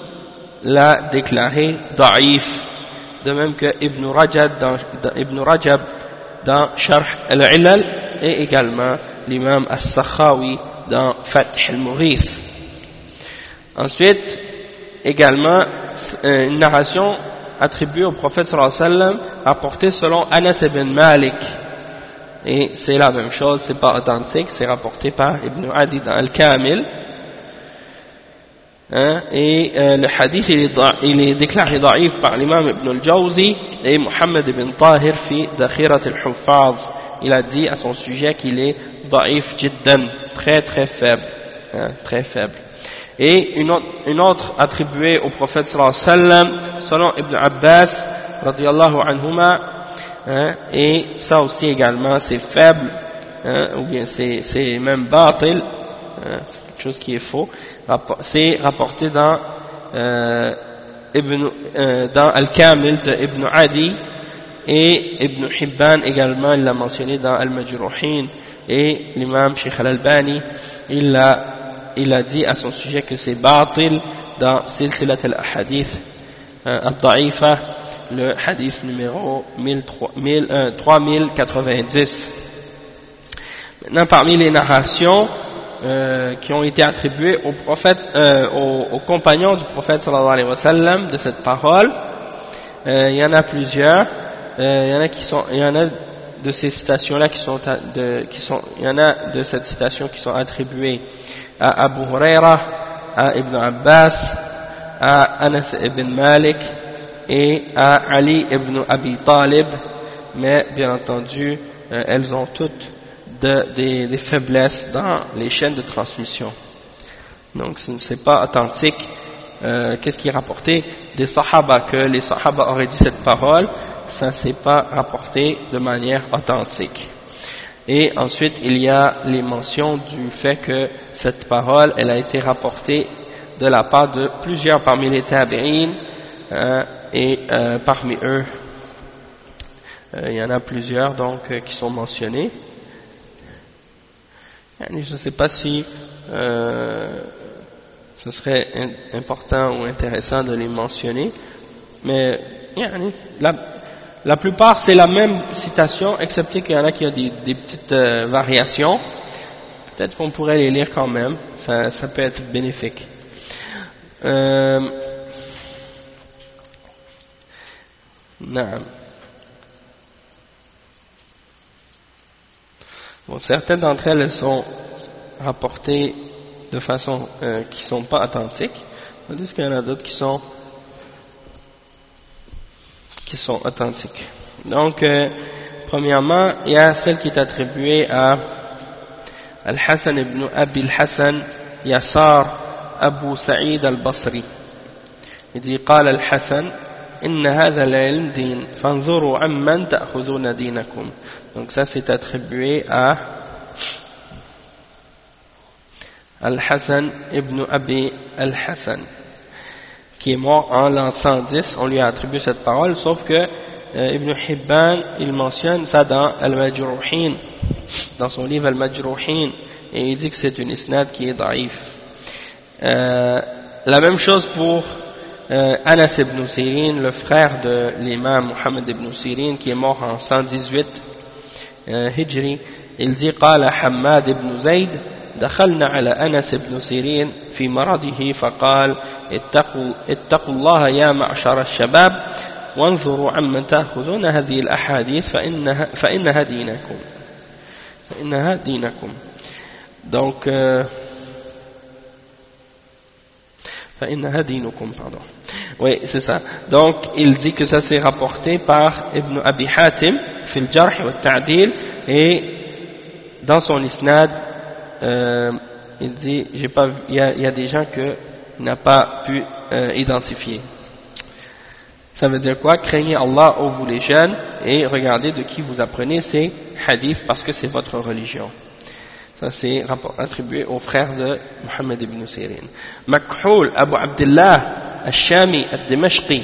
l'a déclaré da'if, de même que Ibn Rajab dans Sharh al-Ilal et également l'imam As-Sakhawi dans Fath al-Mughith. Ensuite, également, une narration attribuée au prophète sallallahu alayhi wa sallam, rapportée selon Anas ibn Malik. Et c'est la même chose, c'est pas authentique, c'est rapporté par Ibn Adi dans Al-Kamil. Et le hadith il est déclaré da'if par l'imam Ibn al-Jawzi et Muhammad ibn Tahir fi Dakhirat al-Huffaz. Il a dit à son sujet qu'il est da'if jiddan, très très faible, très faible. Et une autre attribuée au prophète sallallahu alayhi wa sallam selon Ibn Abbas radiyallahu anhuma, et ça aussi également c'est faible, ou bien c'est même batil, c'est quelque chose qui est faux. C'est rapporté dans Al-Kamil de Ibn Adi, et Ibn Hibban également, il l'a mentionné dans Al-Majruhin, et l'imam Sheikh Al-Albani il a dit à son sujet que c'est batil dans Silsilat al-Ahadith al-Da'ifa, le hadith numéro 3090. Maintenant, parmi les narrations qui ont été attribuées au prophète, aux compagnons du prophète sallallahu alayhi wa sallam de cette parole, il y en a plusieurs. Il y en a de ces citations-là il y en a de cette citation qui sont attribuées à Abu Huraira, à Ibn Abbas, à Anas ibn Malik et à Ali ibn Abi Talib, mais bien entendu elles ont toutes des faiblesses dans les chaînes de transmission. Donc ce n'est pas authentique. Qu'est-ce qui est rapporté des Sahaba, que les Sahaba auraient dit cette parole, ça c'est pas rapporté de manière authentique. Et ensuite il y a les mentions du fait que cette parole elle a été rapportée de la part de plusieurs parmi les tabi'in, et parmi eux il y en a plusieurs donc qui sont mentionnés. Je ne sais pas si ce serait important ou intéressant de les mentionner, mais la plupart c'est la même citation, excepté qu'il y en a qui ont des petites variations. Peut-être qu'on pourrait les lire quand même, ça peut être bénéfique. Bon, certaines d'entre elles sont rapportées de façon qui ne sont pas authentiques, tandis qu'il y en a d'autres qui sont authentiques. Donc, premièrement, il y a celle qui est attribuée à Al-Hassan ibn Abi al-Hassan Yasar Abu Sa'id al-Basri. Il dit: قال الحسن إن هذا العلم دين فانظروا عمن تأخذون دينكم. Donc ça c'est attribué à Al-Hassan ibn Abi al-Hassan, qui est mort en l'an 110. On lui a attribué cette parole, sauf que Ibn Hibban il mentionne ça dans Al-Majruhin, dans son livre Al-Majruhin, et il dit que c'est une isnad qui est daïf. La même chose pour Anas ibn Sirin, le frère de l'imam Muhammad ibn Sirin, qui est mort en 118 Hijri. Il dit: قال حماد بن زيد دخلنا على أنس بن سيرين في مرضه فقال اتقوا الله يا معشر الشباب وانظروا عمن تأخذون هذه الأحاديث فإنها دينكم. Donc فإنها دينكم, pardon. Oui, c'est ça. Donc, il dit que ça s'est rapporté par Ibn Abi Hatim, fil Jarh wa Ta'dil, et dans son isnad, il dit, il y a des gens qu'il n'a pas pu identifier. Ça veut dire quoi? Craignez Allah, ô vous les jeunes, et regardez de qui vous apprenez ces hadiths, parce que c'est votre religion. Ça c'est attribué au frère de Muhammad ibn Sirin. Makhul Abu Abdullah al-Shami al-Dimashqi,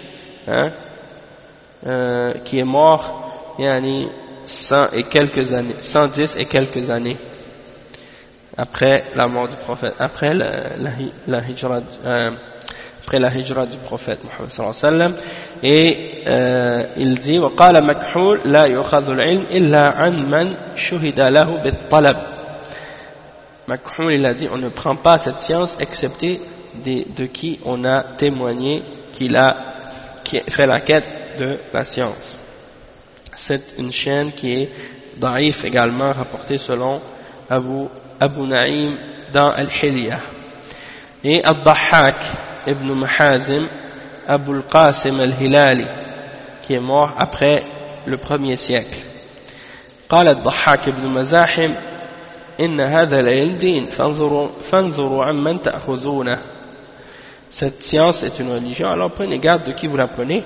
qui est mort 110 et quelques années après la mort du prophète, après la hijra, après la hijra du prophète Muhammad sallallahu alayhi wa sallam, et il dit وقال مكحول لا يؤخذ العلم إلا عن من شهد له بالطلب. Makhul, il a dit, on ne prend pas cette science excepté de qui on a témoigné qui a fait la quête de la science. C'est une chaîne qui est daïf également, rapportée selon Abu Naïm dans Al-Hilya. Et Ad-Dahhak ibn Mahazim Abu al-Qasim al-Hilali, qui est mort après le 1er siècle. قال الضحاك ابن مزاحم إن هذا العلم دين فانظروا عمن تأخذونه. Cette science est une religion, alors prenez garde de qui vous la prenez.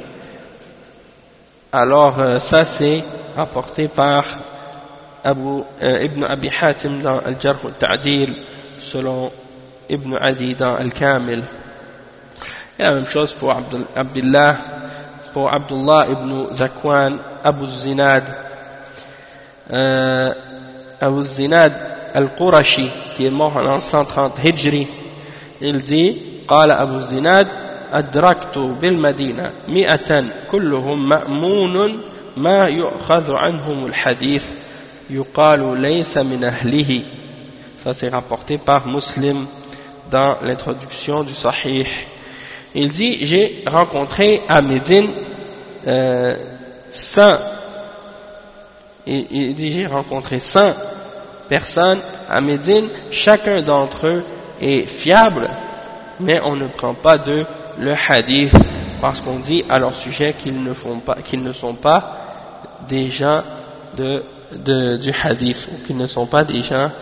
Alors ça c'est rapporté par Ibn Abi Hatim dans Al-Jarh al-Ta'dil, selon Ibn Adi dans Al-Kamil. Et la même chose pour Abdullah ibn Zakwan Abu Zinad al-Qurashi, qui est mort en l'an 130 Hijri. Il dit قال أبو الزناد أدركت بالمدينة 100 كلهم مأمون ما يؤخذ عنهم الحديث يقال ليس من أهله. Ça c'est rapporté par Muslim dans l'introduction du Sahih. Il dit, j'ai rencontré à Médine 100 personnes à Médine, chacun d'entre eux est fiable, mais on ne prend pas de le hadith, parce qu'on dit à leur sujet qu'ils ne sont pas des gens du hadith, ou qu'ils ne sont pas des gens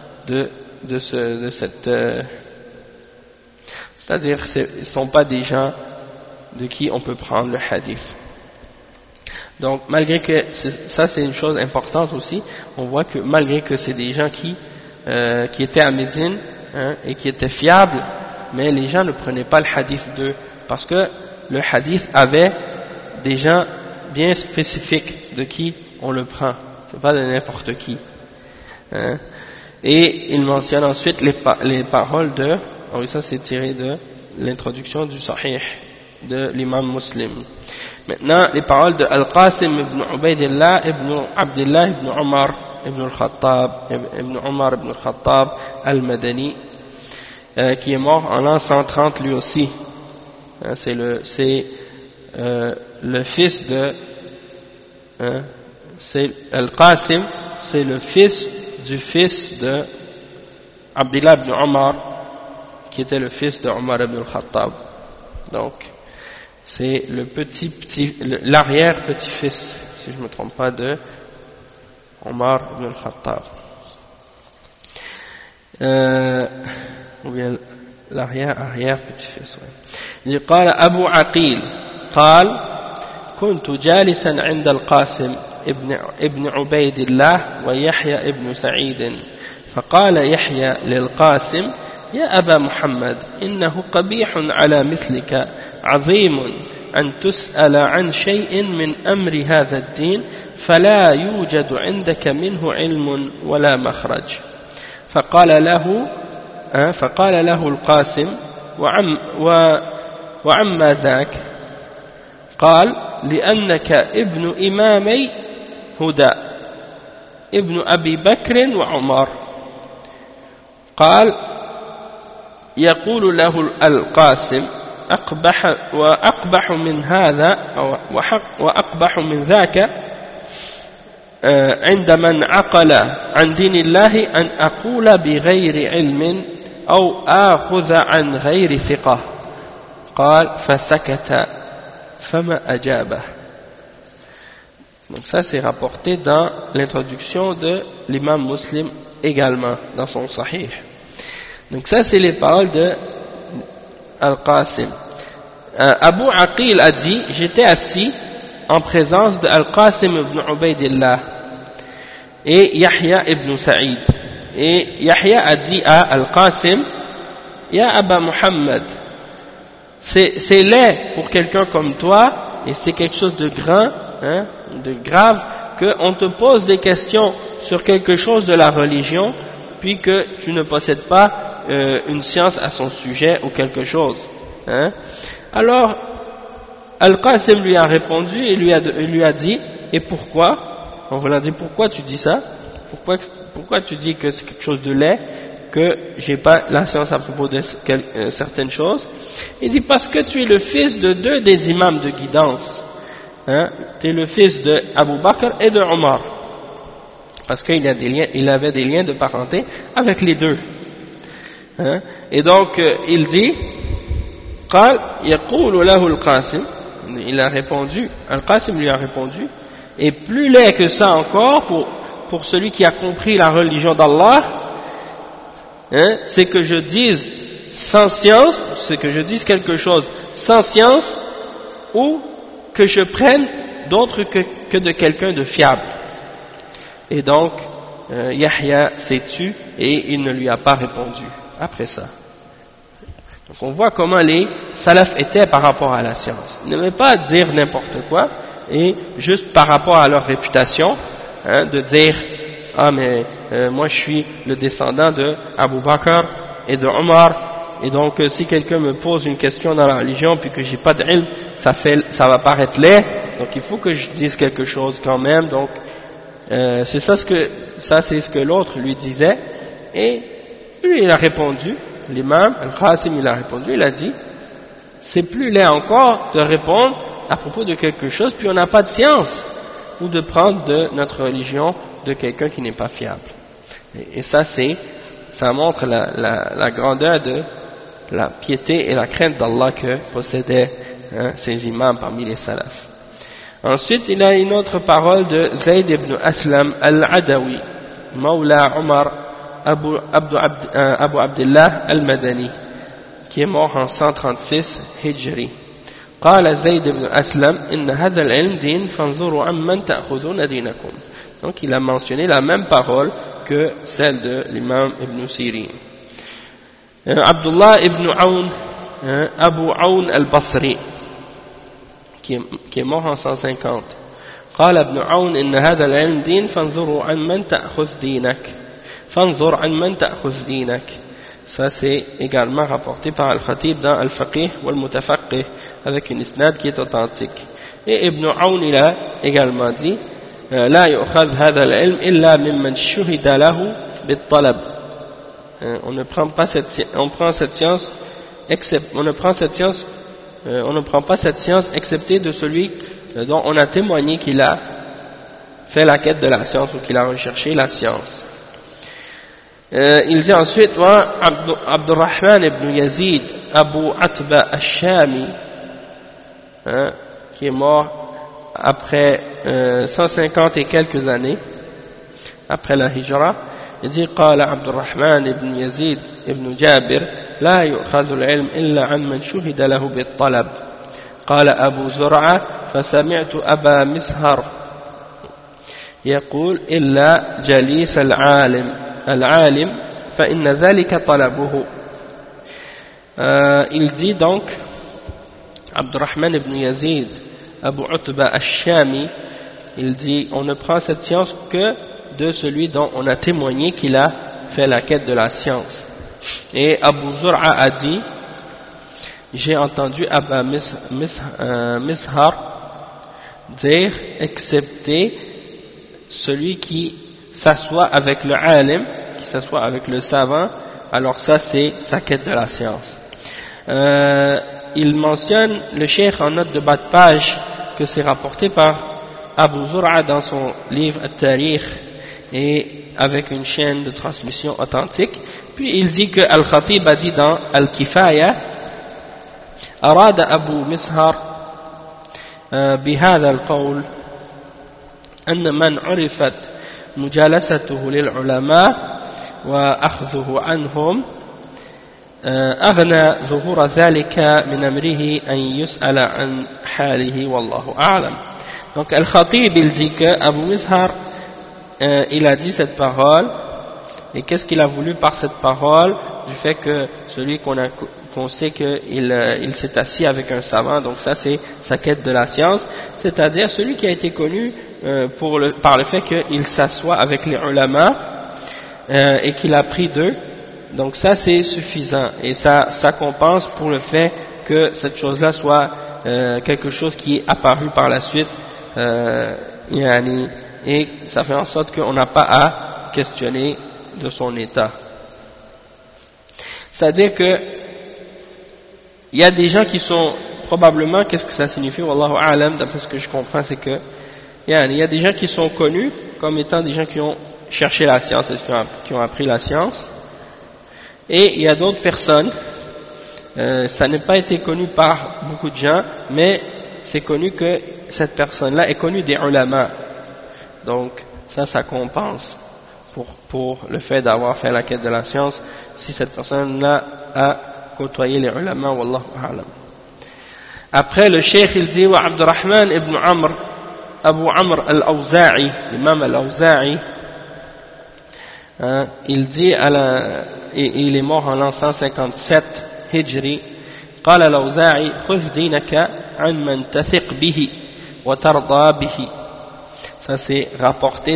c'est-à-dire ils ne sont pas des gens de qui on peut prendre le hadith. Donc malgré que ça c'est une chose importante aussi, on voit que malgré que c'est des gens qui étaient à Médine, hein, et qui étaient fiables, mais les gens ne prenaient pas le hadith d'eux, parce que le hadith avait des gens bien spécifiques de qui on le prend, c'est pas de n'importe qui, hein. Et il mentionne ensuite les paroles de, oui, ça c'est tiré de l'introduction du Sahih de l'imam Muslim. Maintenant, les paroles de Al-Qasim ibn Ubaydillah ibn Abdullah ibn Umar ibn al-Khattab al-Madani, qui est mort en l'an 130 lui aussi. C'est le fils de Al-Qasim, c'est le fils du fils de Abdullah ibn Umar, qui était le fils de Umar ibn al-Khattab. Donc c'est l'arrière petit-fils, si je ne me trompe pas, de Umar ibn al-Khattab, ou bien l'arrière petit-fils. Il قال أبو عقيل قال كنت جالسا عند القاسم ابن عبيد الله ويحيى ابن سعيد فقال يحيى للقاسم يا أبا محمد إنه قبيح على مثلك عظيم أن تسأل عن شيء من أمر هذا الدين فلا يوجد عندك منه علم ولا مخرج. فقال له القاسم وعما ذاك؟ قال لأنك ابن إمامي هدى ابن أبي بكر وعمر. قال يقول له القاسم وأقبح من هذا وأقبح من ذاك عند من عقل عن دين الله أن أقول بغير علم أو آخذ عن غير ثقة. قال فسكت فما أجابه. Donc ça c'est rapporté dans l'introduction de l'imam Muslim également dans son Sahih. Donc ça c'est les paroles de Al-Qasim. Abu Aqil a dit, j'étais assis en présence de Al-Qasim ibn Ubaydillah et Yahya ibn Sa'id. Et Yahya a dit à Al-Qasim, Ya Aba Muhammad, c'est laid pour quelqu'un comme toi, et c'est quelque chose de grand, hein, de grave, qu'on te pose des questions sur quelque chose de la religion, puis que tu ne possèdes pas une science à son sujet ou quelque chose. Hein? Alors, Al-Qasim lui a répondu et lui a dit, et pourquoi? On va lui dire, pourquoi tu dis ça? Pourquoi tu dis que c'est quelque chose de laid, que j'ai pas la science à propos de certaines choses? Il dit, parce que tu es le fils de deux des imams de guidance. Hein? Tu es le fils de Abu Bakr et de Omar. Parce qu'il avait des liens de parenté avec les deux. Hein? Et donc, il dit, il a répondu, Al-Qasim lui a répondu, et plus laid que ça encore pour celui qui a compris la religion d'Allah, hein, c'est que je dise sans science, c'est que je dise quelque chose sans science, ou que je prenne d'autre que de quelqu'un de fiable. Et donc, Yahya s'est tu et il ne lui a pas répondu après ça. Donc on voit comment les salafs étaient par rapport à la science. Ils n'aimaient pas dire n'importe quoi, et juste par rapport à leur réputation, hein, de dire « Ah mais moi je suis le descendant de Abu Bakr et de Omar, et donc si quelqu'un me pose une question dans la religion puis que j'ai pas d'ilm, ça va paraître laid, donc il faut que je dise quelque chose quand même. » Donc c'est c'est ce que l'autre lui disait, et lui il a répondu. L'imam Al-Qasim il a répondu, il a dit, c'est plus laid encore de répondre à propos de quelque chose puis on n'a pas de science, ou de prendre de notre religion de quelqu'un qui n'est pas fiable. Et ça montre la grandeur de la piété et la crainte d'Allah que possédaient ces imams parmi les salafs. Ensuite il y a une autre parole de Zayd ibn Aslam al-Adawi, Mawla Omar Abu Abdullah al-Madani, qui est mort en 136 Hijri. قال زيد بن أسلم إن هذا العلم دين فانظروا عمن تأخذون دينكم. Donc il a mentionné la même parole que celle de l'imam Ibn Sirin. Abdullah ibn Aoun, Abu Aoun al-Basri, qui est mort en 150. قال ابن عون إن هذا العلم دين فانظروا عمن تأخذ دينك. فانظر عمن تأخذ دينك. Ça c'est également rapporté par Al-Khatib dans Al-Faqih wal-Mutafaqih avec une isnad qui est authentique. Et Ibn Aoun il a également dit لا يؤخذ هذا العلم إلا ممن شهد له بالطلب. On ne prend pas cette science excepté de celui dont on a témoigné qu'il a fait la quête de la science ou qu'il a recherché la science. Il dit ensuite Abdurrahman ibn Yazid Abu Atba al-Shami, qui est mort après 150 et quelques années après la Hijra. Il dit قال عبد الرحمن بن يزيد ابن جابر لا يؤخذ العلم إلا عن من شهد له بالطلب. قال أبو زرعة فسمعت أبا مسهر يقول إلا جليس العالم فإن ذلك طلبه. Il dit donc Abdurrahman ibn Yazid Abu Utba al-Shami, il dit on ne prend cette science que de celui dont on a témoigné qu'il a fait la quête de la science. Et Abu Zur'a a dit j'ai entendu Abba Mishar dire excepté celui qui s'assoit avec le alim, qui s'assoit avec le savant, alors ça c'est sa quête de la science. Il mentionne le cheikh en note de bas de page que c'est rapporté par Abu Zur'a dans son livre At-Tarikh et avec une chaîne de transmission authentique. Puis il dit que Al-Khatib a dit dans Al-Kifaya أراد أبو مسهر بهذا القول أن من عرفت مجالسته للعلماء وأخذه عنهم أغنى ظهور ذلك من أمره أن يسأل عن حاله والله أعلم. Donc Al-Khatib il dit que Abu Mishar il a dit cette parole, et qu'est-ce qu'il a voulu par cette parole? Du fait que celui qu'on sait qu'il s'est assis avec un savant, donc ça c'est sa quête de la science, c'est-à-dire celui qui a été connu par le fait qu'il s'assoit avec les ulama et qu'il a pris d'eux, donc ça c'est suffisant, et ça compense pour le fait que cette chose-là soit quelque chose qui est apparu par la suite, et ça fait en sorte qu'on n'a pas à questionner de son état. C'est-à-dire que il y a des gens qui sont probablement, qu'est-ce que ça signifie, wallahu a'lam, d'après ce que je comprends, c'est que il y a des gens qui sont connus comme étant des gens qui ont cherché la science, qui ont appris la science, et il y a d'autres personnes, ça n'a pas été connu par beaucoup de gens, mais c'est connu que cette personne-là est connue des ulama. Donc ça compense pour le fait d'avoir fait la quête de la science, si cette personne-là a côtoyé les ulama, wallahu a'lam. Après, le cheikh il dit wa Abdurrahman ibn Amr, Abu Amr al-Awza'i, l'imam al-Awza'i, il dit il est mort en l'an 157 Hijri. قال الأوزاعي خذ دينك عن من تثق به وترضى به. Ça c'est rapporté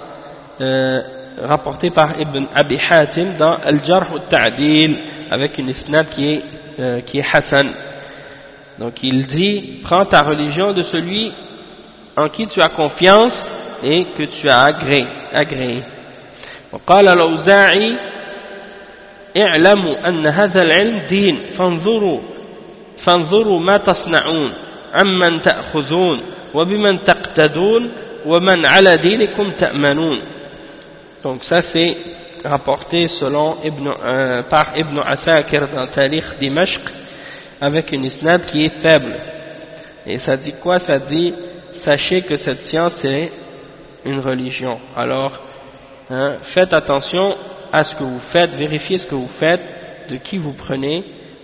par Ibn Abi Hatim dans Al-Jarh al-Ta'dil avec une isnad qui est Hassan. Donc il dit, prends ta religion de celui en qui tu as confiance et que tu as agréé. وقال الأوزاعي اعلموا أن هذا العلم دين فانظروا ما تصنعون عمن تأخذون وبمن تقتدون ومن على دينكم تأمنون. Donc ça c'est rapporté par Ibn Asakir dans Tarikh Dimashq avec une isnad qui est faible. Et ça dit quoi? Ça dit, sachez que cette science est une religion. Alors, faites attention à ce que vous faites, vérifiez ce que vous faites, de qui vous prenez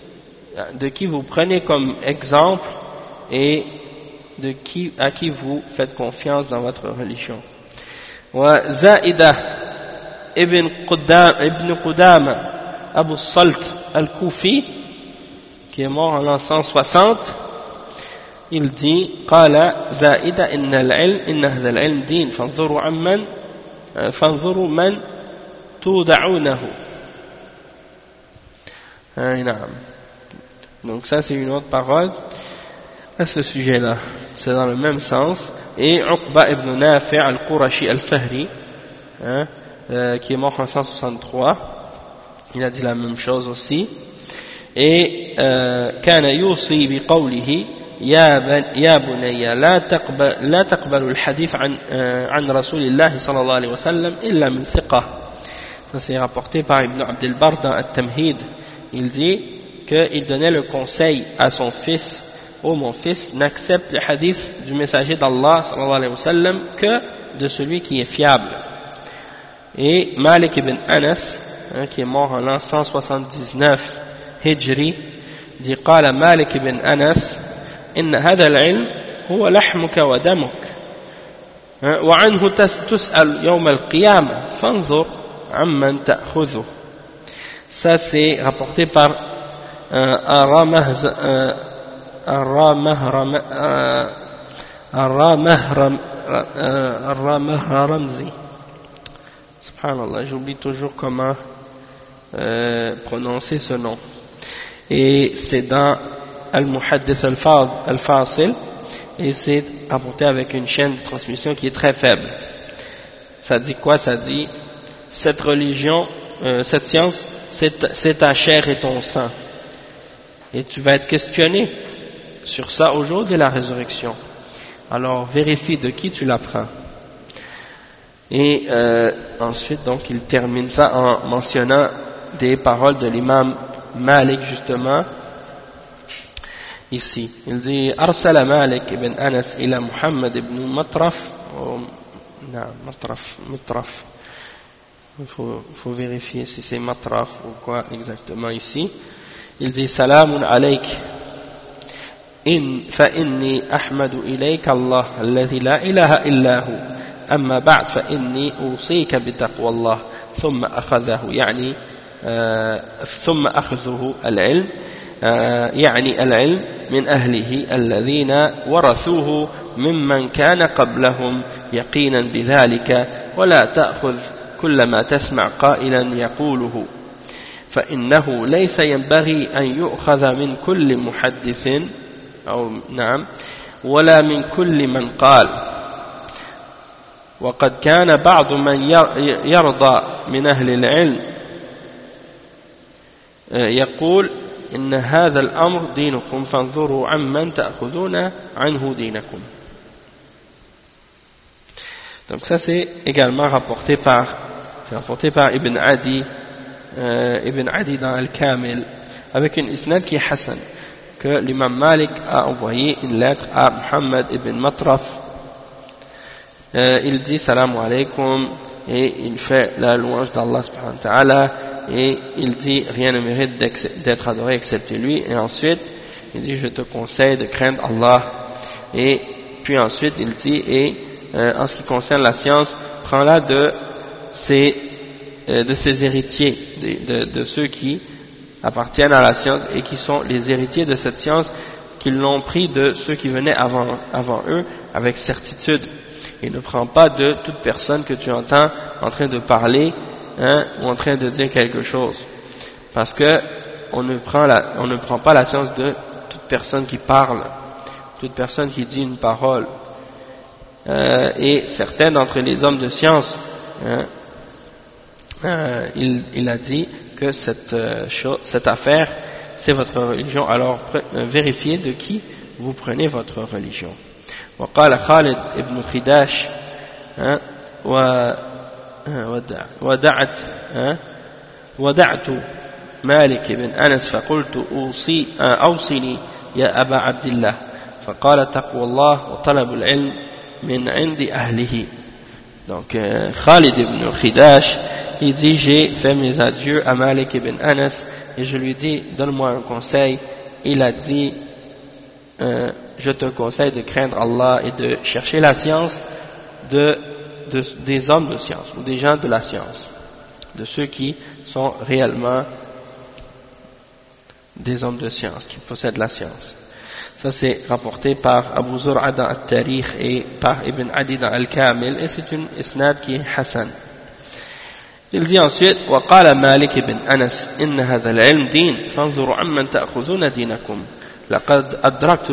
comme exemple et à qui vous faites confiance dans votre religion. Wa Zaïda ibn Qudama Abu Salt al-Kufi, qui est mort en l'an 160, il dit قال زائدة إن هذا العلم دين فانظروا من تودعونه. Donc ça c'est une autre parole à ce sujet-là, c'est dans le même sens. Et Uqba ibn Nafi' al-Qurashi al-Fahri, qui est mort en 163, il a dit la même chose aussi. Et كان يوصي بقوله يا بني لا تقبل الحديث عن رسول الله صلى الله عليه وسلم إلا من ثقة. Ça c'est rapporté par Ibn Abd al-Barr dans At-Tamhid. Il dit qu'il donnait le conseil à son fils: ô mon fils, n'accepte le hadith du messager d'Allah sallallahu alayhi wa sallam que de celui qui est fiable. Et Malik ibn Anas, qui est mort en l'an 179 Hijri, dit قال مالك بن أنس إن هذا العلم هو لحمك ودمك وعنه تسأل يوم القيامة فانظر عمن تأخذه. Ça c'est rapporté par Ar-Ramahramzi. Subhanallah, j'oublie toujours comment prononcer ce nom. Et c'est dans Al-Muhaddis Al-Fasil, et c'est rapporté avec une chaîne de transmission qui est très faible. Ça dit quoi? Ça dit, cette religion, cette science, c'est ta chair et ton sang. Et tu vas être questionné sur ça au jour de la résurrection. Alors vérifie de qui tu l'apprends. Et ensuite, donc, il termine ça en mentionnant des paroles de l'imam Malik, justement, ici. Il dit Arsala Malik ibn Anas ila Muhammad ibn Matraf. Matraf. Il faut vérifier si c'est Matraf ou quoi exactement ici. Il dit Salamun alayk. فإني أحمد إليك الله الذي لا إله إلا هو أما بعد فإني أوصيك بتقوى الله ثم أخذه العلم يعني العلم من أهله الذين ورثوه ممن كان قبلهم يقينا بذلك ولا تأخذ كل ما تسمع قائلا يقوله فإنه ليس ينبغي أن يؤخذ من كل محدث أو نعم ولا من كل من قال وقد كان بعض من يرضى من أهل العلم يقول إن هذا الأمر دينكم فانظروا عمن تأخذون عنه دينكم. Donc ça c'est également rapporté par Ibn Adi dans Al-Kamil avec une isnad qui est Hassan, que l'imam Malik a envoyé une lettre à Muhammad ibn Matraf. Il dit salam alaykum et il fait la louange d'Allah subhanahu wa ta'ala et il dit rien ne mérite d'être adoré excepté lui, et ensuite il dit je te conseille de craindre Allah, et puis ensuite il dit en ce qui concerne la science, prends-la de ses héritiers, de ceux qui appartiennent à la science et qui sont les héritiers de cette science, qui l'ont pris de ceux qui venaient avant eux avec certitude. Et ne prends pas de toute personne que tu entends en train de parler ou en train de dire quelque chose, parce que on ne prend pas la science de toute personne qui parle, toute personne qui dit une parole. Et certains d'entre les hommes de science, il a dit que cette affaire c'est votre religion, alors vérifiez de qui vous prenez votre religion. وقال خالد ابن خداش ودعت مالك بن أنس فقلت أوصني يا أبا عبد الله فقال تقوى الله وطلب العلم من عند أهله. Donc Khalid ibn Khidash, il dit j'ai fait mes adieux à Malik ibn Anas et je lui dis donne-moi un conseil. Il a dit je te conseille de craindre Allah et de chercher la science des hommes de science ou des gens de la science, de ceux qui sont réellement des hommes de science, qui possèdent la science. Ça c'est rapporté par Abu Zur'a dans Al-Tarikh et par Ibn Adi dans Al-Kamil, et c'est une isnad qui est Hassan. Il dit ensuite وقال مالك بن أنس إن هذا العلم دين فانظروا عمن تأخذون دينكم لقد أدركت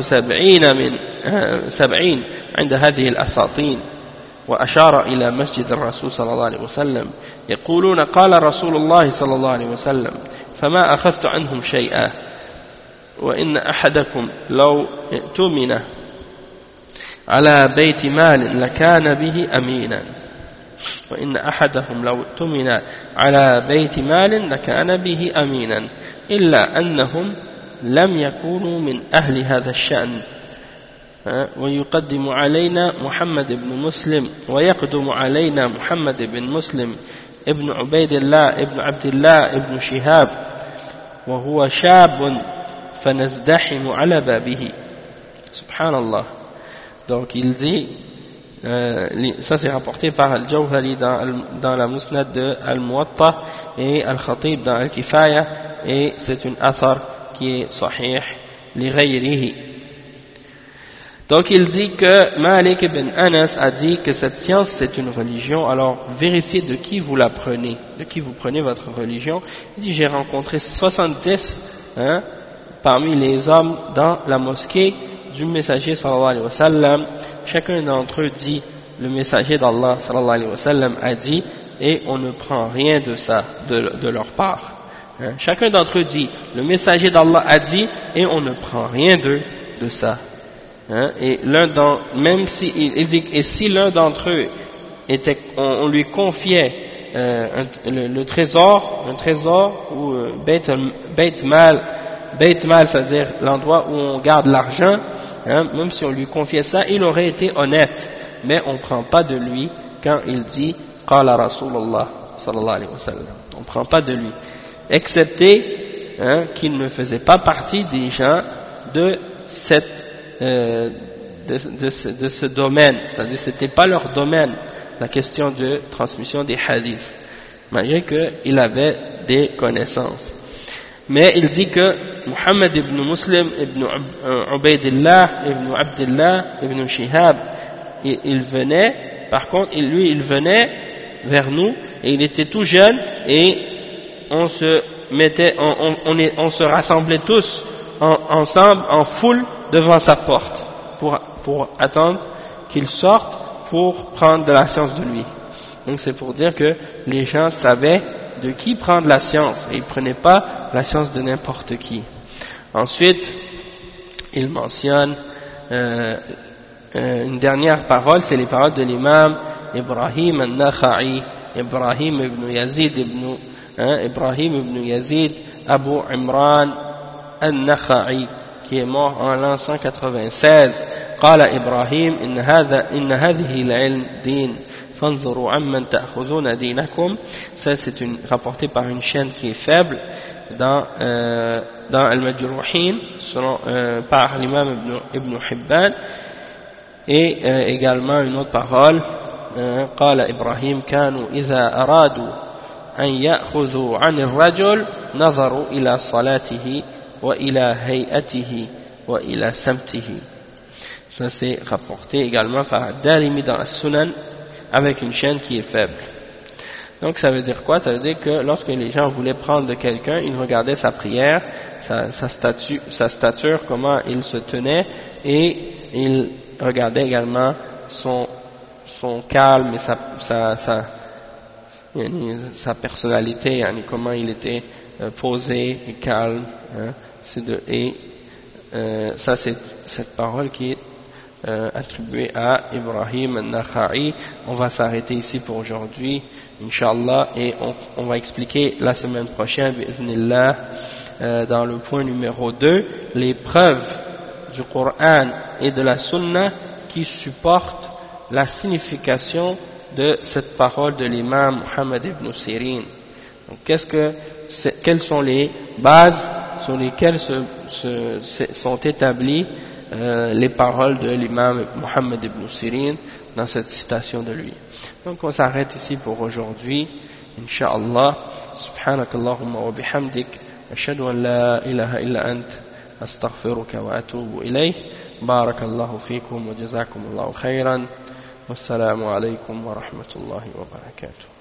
70 عند هذه الأساطين. وأشار إلى مسجد الرسول صلى الله عليه وسلم يقولون قال رسول الله صلى الله عليه وسلم فما أخذت عنهم شيئا وإن أحدكم لو ائتمن على بيت مال لكان به أمينا وإن أحدهم لو ائتمن على بيت مال لكان به أمينا إلا أنهم لم يكونوا من أهل هذا الشأن ويقدم علينا محمد بن مسلم ويقدم علينا محمد بن مسلم ابن عبيد الله ابن عبد الله ابن شهاب وهو شاب فنزدحم على بابه. Subhanallah. Donc il dit ça c'est rapporté par Al-Jawhari dans la Musnad de Al-Muwatta et Al-Khatib dans Al-Kifaya, et c'est une athar qui est sahih li ghayrihi. Donc il dit que Malik ibn Anas a dit que cette science c'est une religion, alors vérifiez de qui vous la prenez, de qui vous prenez votre religion. Il dit j'ai rencontré 70 parmi les hommes dans la mosquée du messager sallallahu alayhi wa sallam. Chacun d'entre eux dit le messager d'Allah sallallahu alayhi wa sallam a dit, et on ne prend rien de ça de leur part. Chacun d'entre eux dit le messager d'Allah a dit, et on ne prend rien de ça. Et même si il dit, et si l'un d'entre eux on lui confiait le trésor, un trésor ou Beit Mal, c'est-à-dire l'endroit où on garde l'argent, même si on lui confiait ça, il aurait été honnête, mais on ne prend pas de lui quand il dit Qala Rasulullah sallallahu alayhi wa sallam. On ne prend pas de lui, excepté qu'il ne faisait pas partie des gens de ce domaine, c'est-à-dire c'était pas leur domaine, la question de transmission des hadiths, malgré qu'il avait des connaissances. Mais il dit que Muhammad ibn Muslim ibn Ubaydillah ibn Abdillah ibn Shihab, il venait, par contre il venait vers nous et il était tout jeune, et on se on se rassemblait tous ensemble, en foule, devant sa porte, pour attendre qu'il sorte pour prendre de la science de lui. Donc c'est pour dire que les gens savaient de qui prendre la science, et ils ne prenaient pas la science de n'importe qui. Ensuite, il mentionne une dernière parole, c'est les paroles de l'imam Ibrahim al-Nakha'i, Ibrahim ibn Yazid Abu Imran al-Nakha'i, qui est mort en l'an 196. قال إبراهيم إن هذه العلم دين فانظروا عمن تأخذون دينكم. Ça c'est rapporté par une chaîne qui est faible dans Al-Majruhin par l'imam Ibn Hibban, et également une autre parole, قال إبراهيم كانوا إذا أرادوا أن يأخذوا عن الرجل نظروا إلى صلاته وإلى هيئته وإلى سمته. Ça c'est rapporté également par Darimi dans As-Sunan avec une chaîne qui est faible. Donc ça veut dire quoi? Ça veut dire que lorsque les gens voulaient prendre de quelqu'un, ils regardaient sa prière, sa stature, comment il se tenait, et ils regardaient également son calme et sa personnalité, comment il était posé et calme. Ça c'est cette parole qui est attribuée à Ibrahim al-Nakha'i. On va s'arrêter ici pour aujourd'hui, Inch'Allah, et on va expliquer la semaine prochaine, bi'idhnillah, dans le point numéro 2, les preuves du Coran et de la Sunna qui supportent la signification de cette parole de l'imam Muhammad ibn Sirin. Donc, quelles sont les bases sur lesquelles sont établies les paroles de l'imam Muhammad ibn Sirin dans cette citation de lui. Donc on s'arrête ici pour aujourd'hui, Inch'Allah. Subhanakallahumma wa bihamdik, ashhadu an la ilaha illa ant, astaghfiruka wa atubu ilayh. Barakallahu fikum wa jazakumullahu khairan. Wassalamu alaykum wa rahmatullahi wa barakatuh.